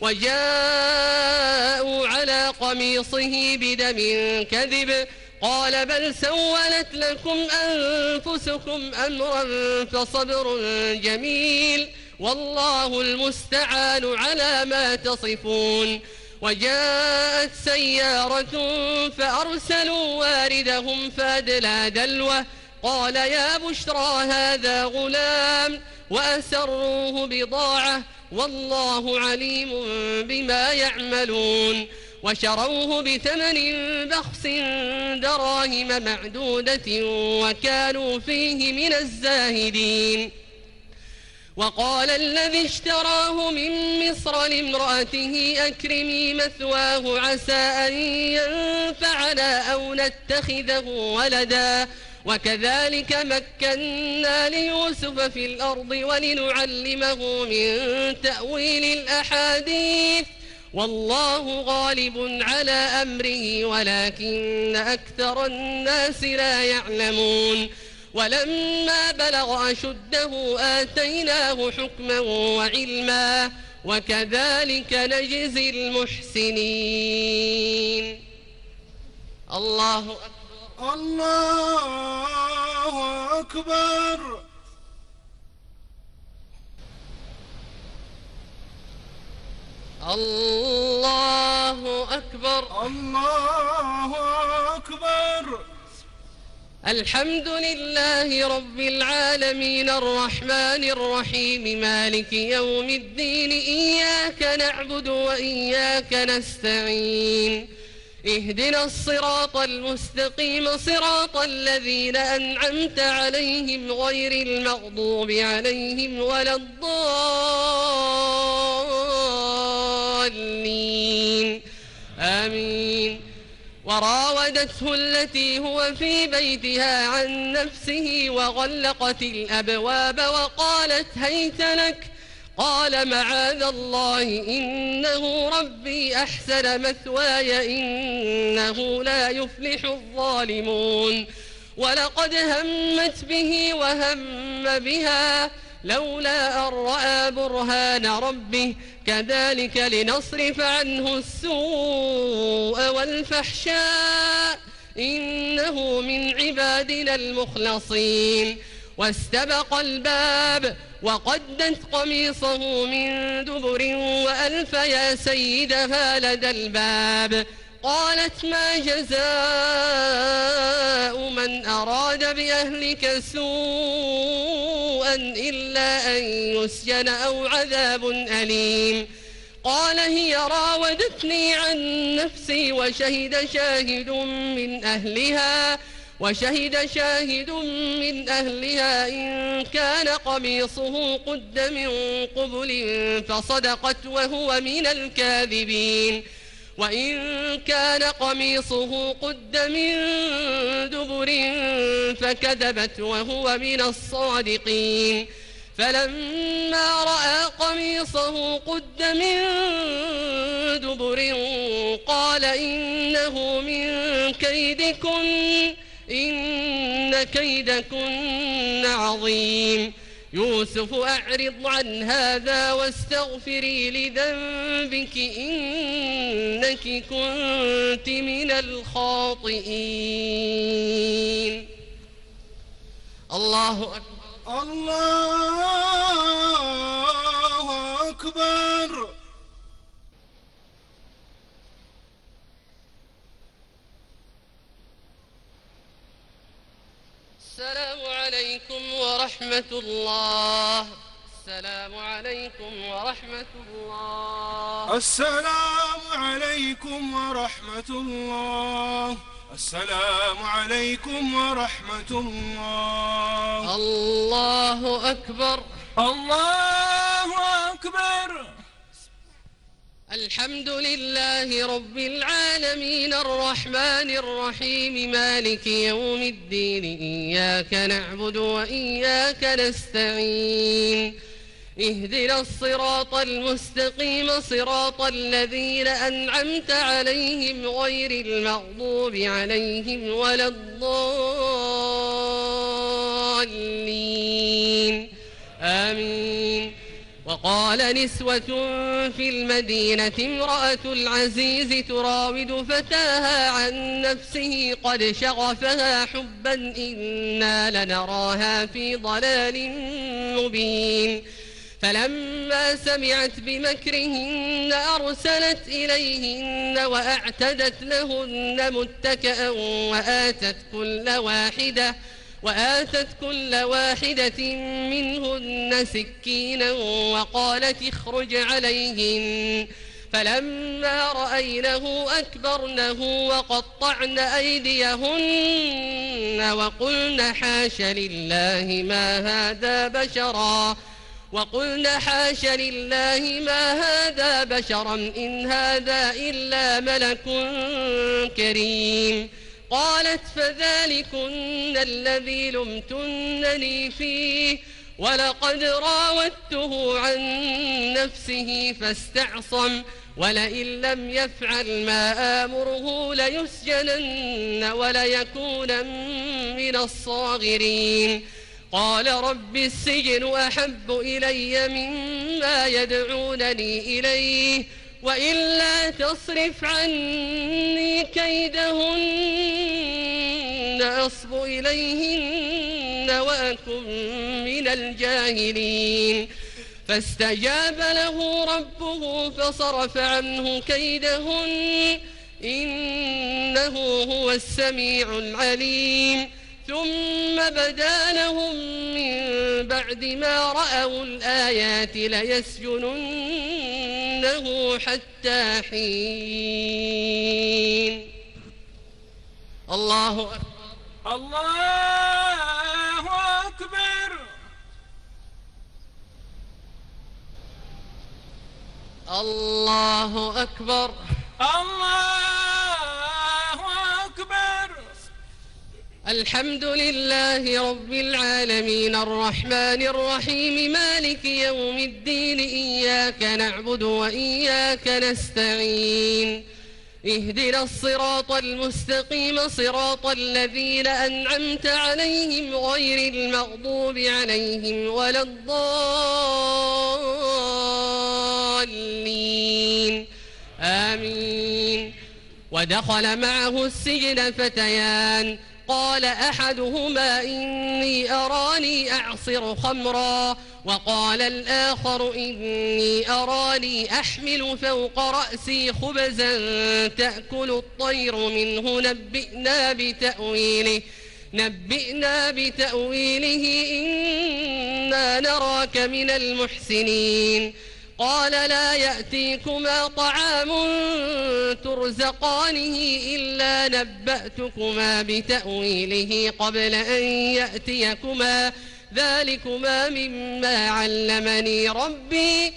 وجاءوا على قميصه بدم كذب قال بل سولت لكم أنفسكم أمرا فصبر جميل والله المستعان على ما تصفون. وجاءت سيارة فأرسلوا واردهم فأدلى دلوه قال يا بشرى هذا غلام وأسروه بضاعة والله عليم بما يعملون. وشروه بثمن بخس دراهم معدودة وكانوا فيه من الزاهدين. وقال الذي اشتراه من مصر لامرأته أكرمي مثواه عسى أن ينفعنا أو نتخذه ولدا وكذلك مكنا ليوسف في الأرض ولنعلمه من تأويل الأحاديث والله غالب على أمره ولكن أكثر الناس لا يعلمون. ولما بلغ أشده آتيناه حكما وعلما وكذلك نجزي المحسنين. الله أكبر. الله أكبر. الله أكبر. الله أكبر. الحمد لله رب العالمين الرحمن الرحيم مالك يوم الدين إياك نعبد وإياك نستعين اهدنا الصراط المستقيم صراط الذين أنعمت عليهم غير المغضوب عليهم ولا الضالين آمين. وراودته التي هو في بيتها عن نفسه وغلقت الأبواب وقالت هيت لك قال معاذ الله إنه ربي أحسن مثواي إنه لا يفلح الظالمون. ولقد همت به وهم بها لولا أن رأى برهان ربه كذلك لنصرف عنه السوء والفحشاء إنه من عبادنا المخلصين. واستبق الباب وقدت قميصه من دبر وألف يا سيدها لدى الباب قالت ما جزاء من أراد بأهلك سوءا إلا أن يسجن أو عذاب أليم. قال هي راودتني عن نفسي وشهد شاهد من أهلها وشهد شاهد من أهلها إن كان قميصه قد من قبل فصدقت وهو من الكاذبين وإن كان قميصه قد من دبر فكذبت وهو من الصادقين. فلما رأى قميصه قد من دبر قال إنه من كيدكن إن كيدكن عظيم. يوسف أعرض عن هذا واستغفري لذنبك إنك كنت من الخاطئين. الله أكبر. الله أكبر. السلام عليكم ورحمة الله. السلام عليكم ورحمة الله. السلام عليكم ورحمة الله. السلام عليكم ورحمة الله. الله أكبر. الله أكبر. الحمد لله رب العالمين الرحمن الرحيم مالك يوم الدين إياك نعبد وإياك نستعين اهدنا الصراط المستقيم صراط الذين أنعمت عليهم غير المغضوب عليهم ولا الضالين آمين. وقال نسوة في المدينة امرأة العزيز تراود فتاها عن نفسه قد شغفها حبا إنا لنراها في ضلال مبين. فلما سمعت بمكرهن أرسلت إليهن وأعتدت لهن متكئا وآتت كل واحدة وآتت كل واحدة منهن سكينا وقالت اخرج عليهن. فلما رأينه أكبرنه وقطعن أيديهن وقلن حاش لله ما هذا بشرا وقلن حاش لله ما هذا بشرا إن هذا إلا ملك كريم. قالت فذلكن الذي لمتنني فيه ولقد راودته عن نفسه فاستعصم ولئن لم يفعل ما آمره ليسجنن وليكون من الصاغرين. قال رب السجن أحب إلي مما يدعونني إليه وإلا تصرف عني كيدهن أصب إليهن وأكن من الجاهلين. فاستجاب له ربه فصرف عنه كيدهن إنه هو السميع العليم. ثم بدا لهم من بعد ما رأوا الآيات ليسجننه حتى حين. الله أكبر. الله أكبر. الله أكبر. الله أكبر. الحمد لله رب العالمين الرحمن الرحيم مالك يوم الدين إياك نعبد وإياك نستعين اهدنا الصراط المستقيم صراط الذين أنعمت عليهم غير المغضوب عليهم ولا الضالين آمين. ودخل معه السجن فتيان قال أحدهما إني أراني أعصر خمرا وقال الآخر إني أراني أحمل فوق رأسي خبزا تأكل الطير منه نبئنا بتأويله نبئنا بتأويله إنا نراك من المحسنين. قال لا يأتيكما طعام ترزقانه إلا نبأتكما بتأويله قبل أن يأتيكما ذلكما مما علمني ربي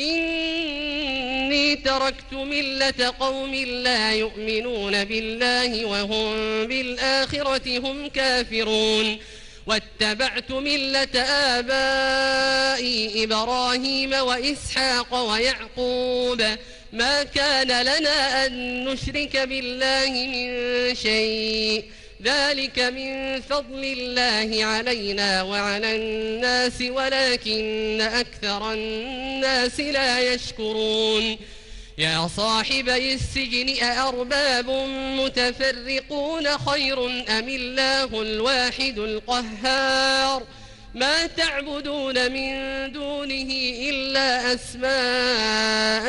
إني تركت ملة قوم لا يؤمنون بالله وهم بالآخرة هم كافرون واتبعت ملة آبائي إبراهيم وإسحاق ويعقوب ما كان لنا أن نشرك بالله من شيء ذلك من فضل الله علينا وعلى الناس ولكن أكثر الناس لا يشكرون يا صاحبي السجن أأرباب متفرقون خير أم الله الواحد القهار ما تعبدون من دونه إلا أسماء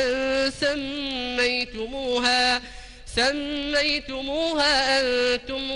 سميتموها سميتموها أنتم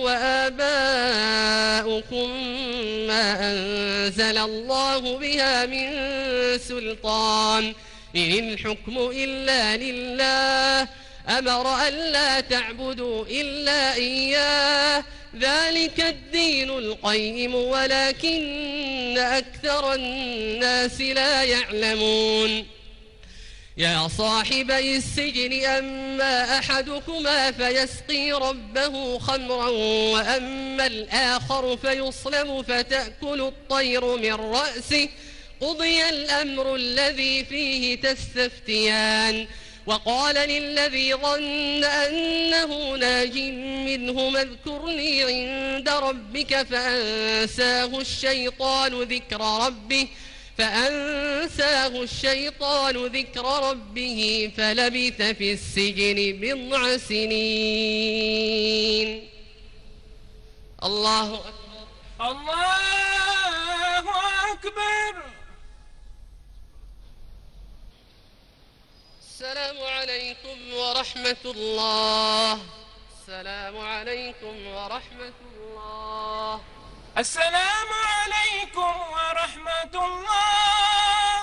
وآباؤكم ما أنزل الله بها من سلطان إن الحكم إلا لله أمر ألا تعبدوا إلا إياه ذلك الدين القيم ولكن أكثر الناس لا يعلمون يا صاحبي السجن أما أحدكما فيسقي ربه خمرا وأما الآخر فيصلب فتأكل الطير من رأسه قضي الأمر الذي فيه تستفتيان وقال للذي ظن أنه ناج منهما اذكرني عند ربك فأنساه الشيطان ذكر ربه فأنساه الشيطان ذكر ربه فلبث في السجن بضع سنين. الله أكبر. الله أكبر. السلام عليكم ورحمة الله. السلام عليكم ورحمة الله. السلام عليكم ورحمة الله.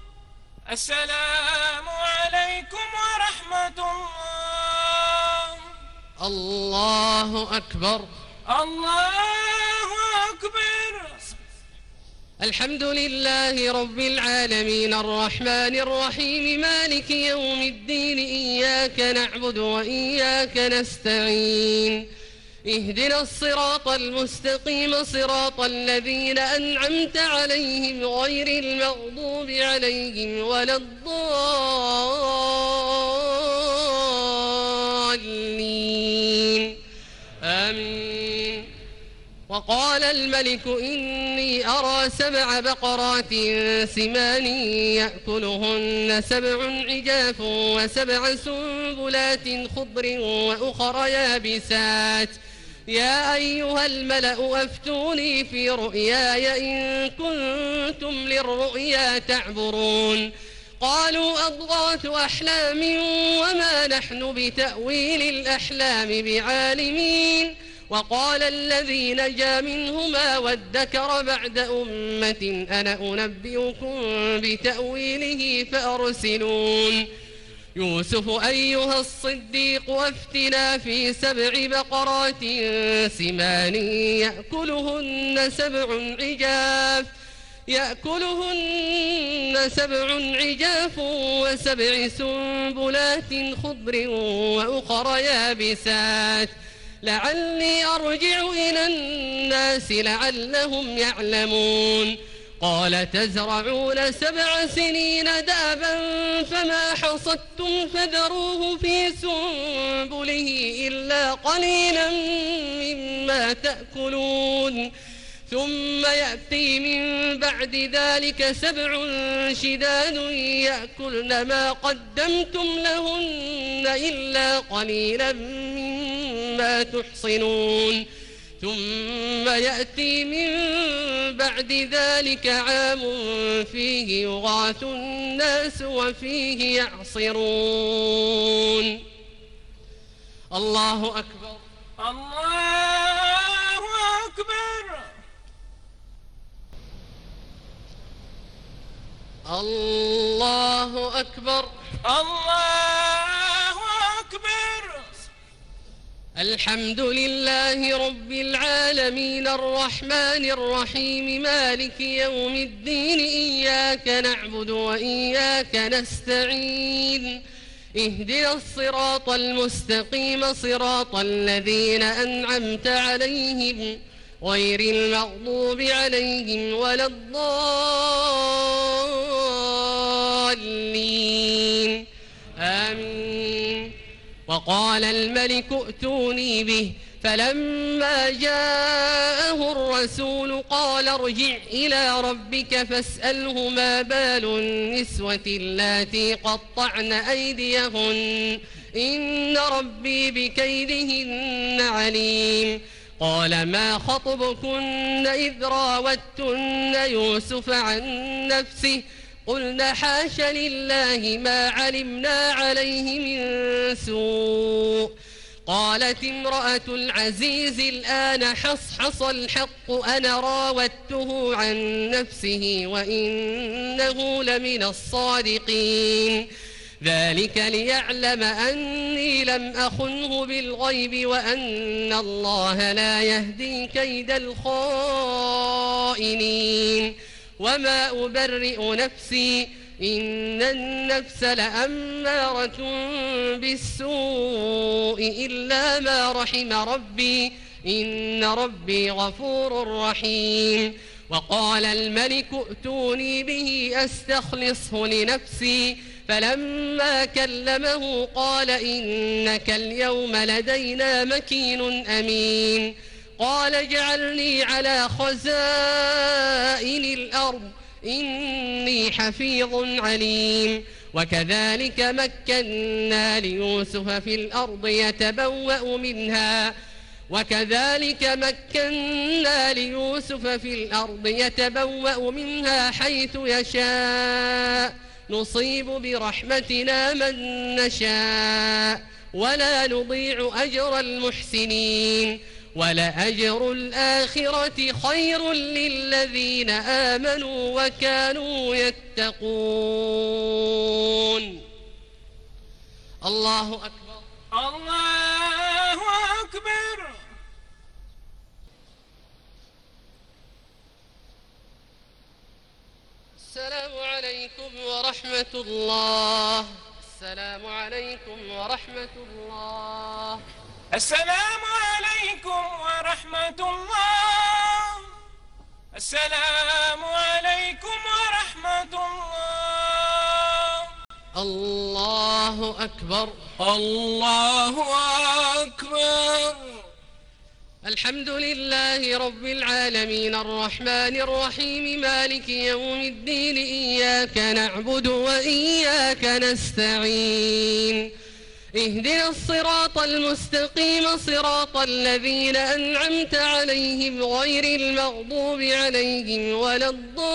السلام عليكم ورحمة الله. الله أكبر. الله أكبر. الحمد لله رب العالمين الرحمن الرحيم مالك يوم الدين إياك نعبد وإياك نستعين اهدنا الصراط المستقيم صراط الذين أنعمت عليهم غير المغضوب عليهم ولا الضالين آمين. وقال الملك إني أرى سبع بقرات سمان يأكلهن سبع عجاف وسبع سنبلات خضر وأخر يابسات يا أيها الملأ أفتوني في رؤياي إن كنتم للرؤيا تعبرون قالوا أضغاث أحلام وما نحن بتأويل الأحلام بعالمين وقال الذي نجا منهما وادكر بعد أمة أنا أنبئكم بتأويله فأرسلون يوسف أيها الصديق أفتنا في سبع بقرات سمان يأكلهن سبع عجاف يأكلهن سبع عجاف وسبع سنبلات خضر وأخر يابسات لعلي أرجع إلى الناس لعلهم يعلمون قال تزرعون سبع سنين دابا فما حصدتم فذروه في سنبله إلا قليلا مما تأكلون ثم يأتي من بعد ذلك سبع شداد يأكلن ما قدمتم لهن إلا قليلا مما تحصنون ثم يأتي من بعد ذلك عام فيه يغاث الناس وفيه يعصرون. الله أكبر. الله أكبر. الله أكبر. الله أكبر. الحمد لله رب العالمين الرحمن الرحيم مالك يوم الدين إياك نعبد وإياك نستعين اهدنا الصراط المستقيم صراط الذين أنعمت عليهم غير المغضوب عليهم ولا الضالين آمين. وقال الملك ائتوني به فلما جاءه الرسول قال ارجع إلى ربك فاسأله ما بال النسوة اللاتي قطعن أيديهن إن ربي بكيدهن عليم. قال ما خطبكن إذ راوتن يوسف عن نفسه قلنا حاش لله ما علمنا عليه من سوء. قالت امرأة العزيز الآن حصحص الحق أنا راودته عن نفسه وإنه لمن الصادقين. ذلك ليعلم أني لم أخنه بالغيب وأن الله لا يهدي كيد الخائنين. وما أبرئ نفسي إن النفس لأمارة بالسوء إلا ما رحم ربي إن ربي غفور رحيم. وقال الملك ائتوني به أستخلصه لنفسي فلما كلمه قال إنك اليوم لدينا مكين أمين. قال اجعلني على خزائن الأرض إني حفيظ عليم. وكذلك مكنا ليوسف في الأرض يتبوأ منها وكذلك مكنا ليوسف في الأرض يتبوأ منها حيث يشاء نصيب برحمتنا من نشاء ولا نضيع أجر المحسنين. ولأجر الآخرة خير للذين آمنوا وكانوا يتقون. الله أكبر. الله أكبر. السلام عليكم ورحمة الله. السلام عليكم ورحمة الله. السلام عليكم ورحمة الله. السلام عليكم ورحمة الله. الله أكبر. الله أكبر. الحمد لله رب العالمين الرحمن الرحيم مالك يوم الدين إياك نعبد وإياك نستعين اهدنا الصراط المستقيم صراط الذين أنعمت عليهم غير المغضوب عليهم ولا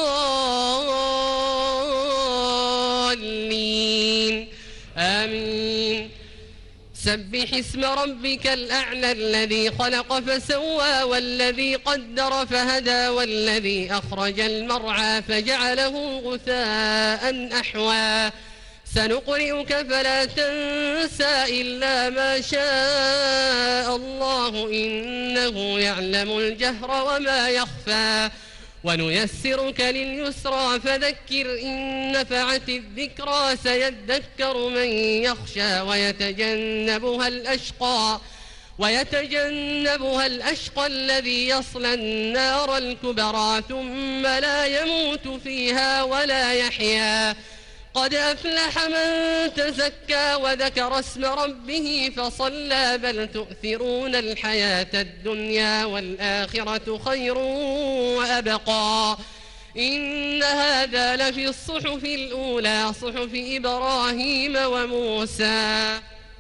الضالين آمين. سبح اسم ربك الأعلى الذي خلق فسوى والذي قدر فهدى والذي أخرج المرعى فجعله غثاء أحوى. سنقرئك فلا تنسى إلا ما شاء الله إنه يعلم الجهر وما يخفى. ونيسرك لليسرى فذكر إن نفعت الذكرى سيذكر من يخشى ويتجنبها الأشقى ويتجنبها الأشقى الذي يصلى النار الكبرى ثم لا يموت فيها ولا يحيا. قد أفلح من تزكى وذكر اسم ربه فصلى بل تؤثرون الحياة الدنيا والآخرة خير وأبقى. إن هذا لفي الصحف الأولى صحف إبراهيم وموسى.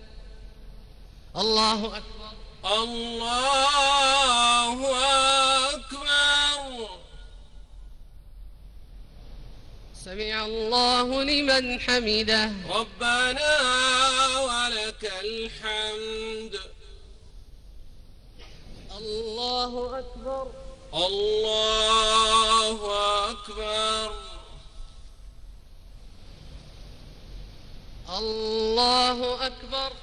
الله أكبر. الله أكبر. سمع الله لمن حمده. ربنا ولك الحمد. الله أكبر. الله أكبر. الله أكبر.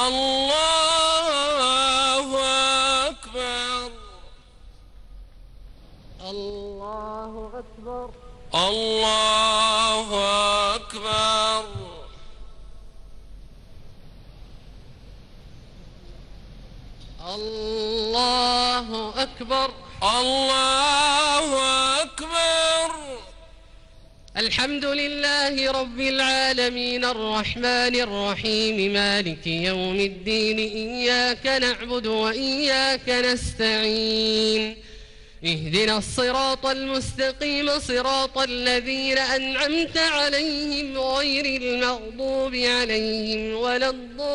الله أكبر. الله أكبر. الله أكبر. الله أكبر. الله أكبر. الحمد لله رب العالمين الرحمن الرحيم مالك يوم الدين إياك نعبد وإياك نستعين اهدنا الصراط المستقيم صراط الذين أنعمت عليهم غير المغضوب عليهم ولا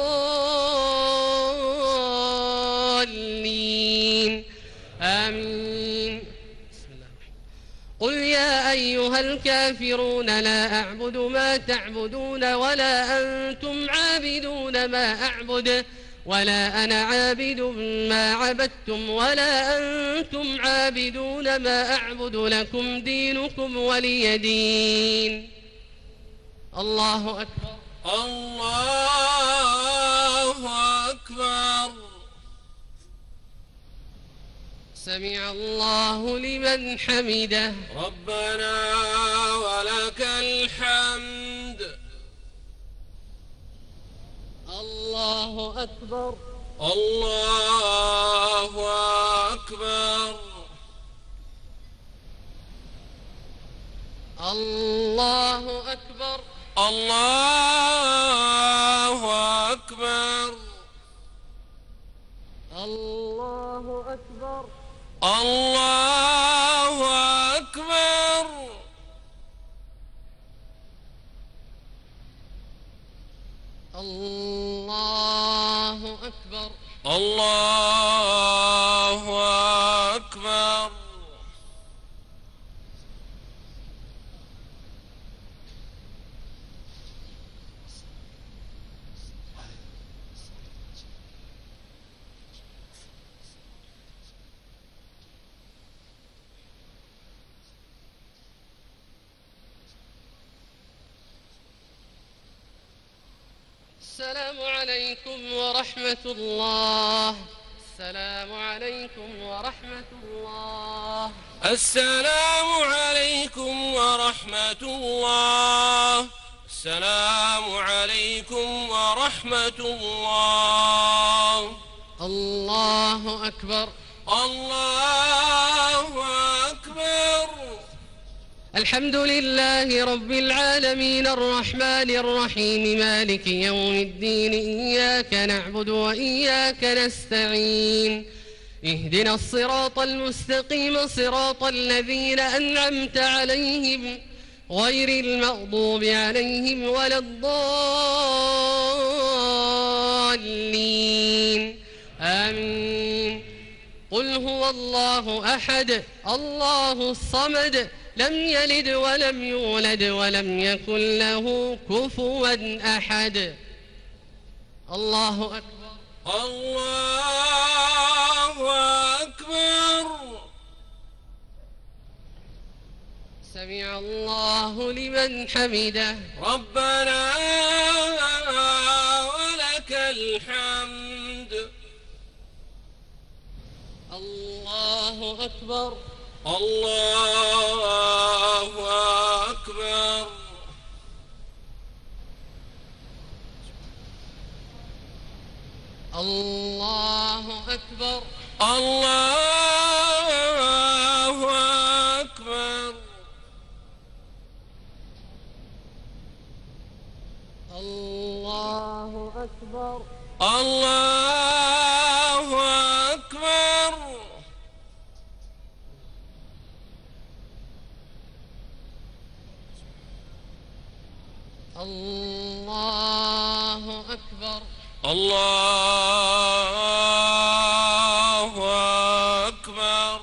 الضالين آمين. قل يا أيها الكافرون لا أعبد ما تعبدون ولا أنتم عابدون ما أعبد ولا أنا عابد ما عبدتم ولا أنتم عابدون ما أعبد لكم دينكم ولي دين. الله أكبر. الله أكبر. سمع الله لمن حمده. ربنا ولك الحمد. الله أكبر. الله أكبر. الله أكبر. الله أكبر. الله أكبر. الله أكبر. الله أكبر. الله أكبر. السلام عليكم ورحمة الله. السلام عليكم ورحمة الله. السلام عليكم ورحمة الله. السلام عليكم ورحمة الله. الله أكبر. الله أكبر. الحمد لله رب العالمين الرحمن الرحيم مالك يوم الدين إياك نعبد وإياك نستعين اهدنا الصراط المستقيم صراط الذين أنعمت عليهم غير المغضوب عليهم ولا الضالين آمين. قل هو الله أحد الله الصمد لم يلد ولم يولد ولم يكن له كفوا أحد. الله أكبر. الله أكبر. سمع الله لمن حمده. ربنا ولك الحمد. الله أكبر. الله أكبر. الله أكبر. الله أكبر. الله أكبر. الله أكبر. الله أكبر. الله أكبر.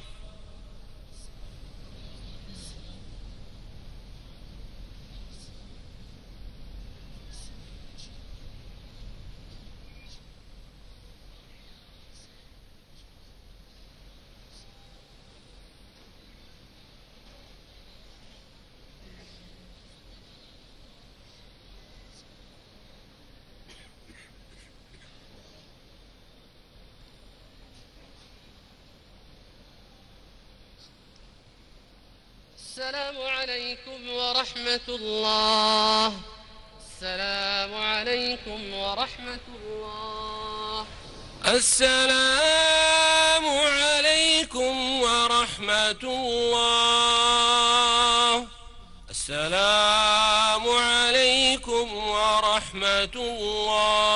السلام عليكم ورحمة الله. السلام عليكم ورحمة الله. السلام عليكم ورحمة الله. ورحمة الله.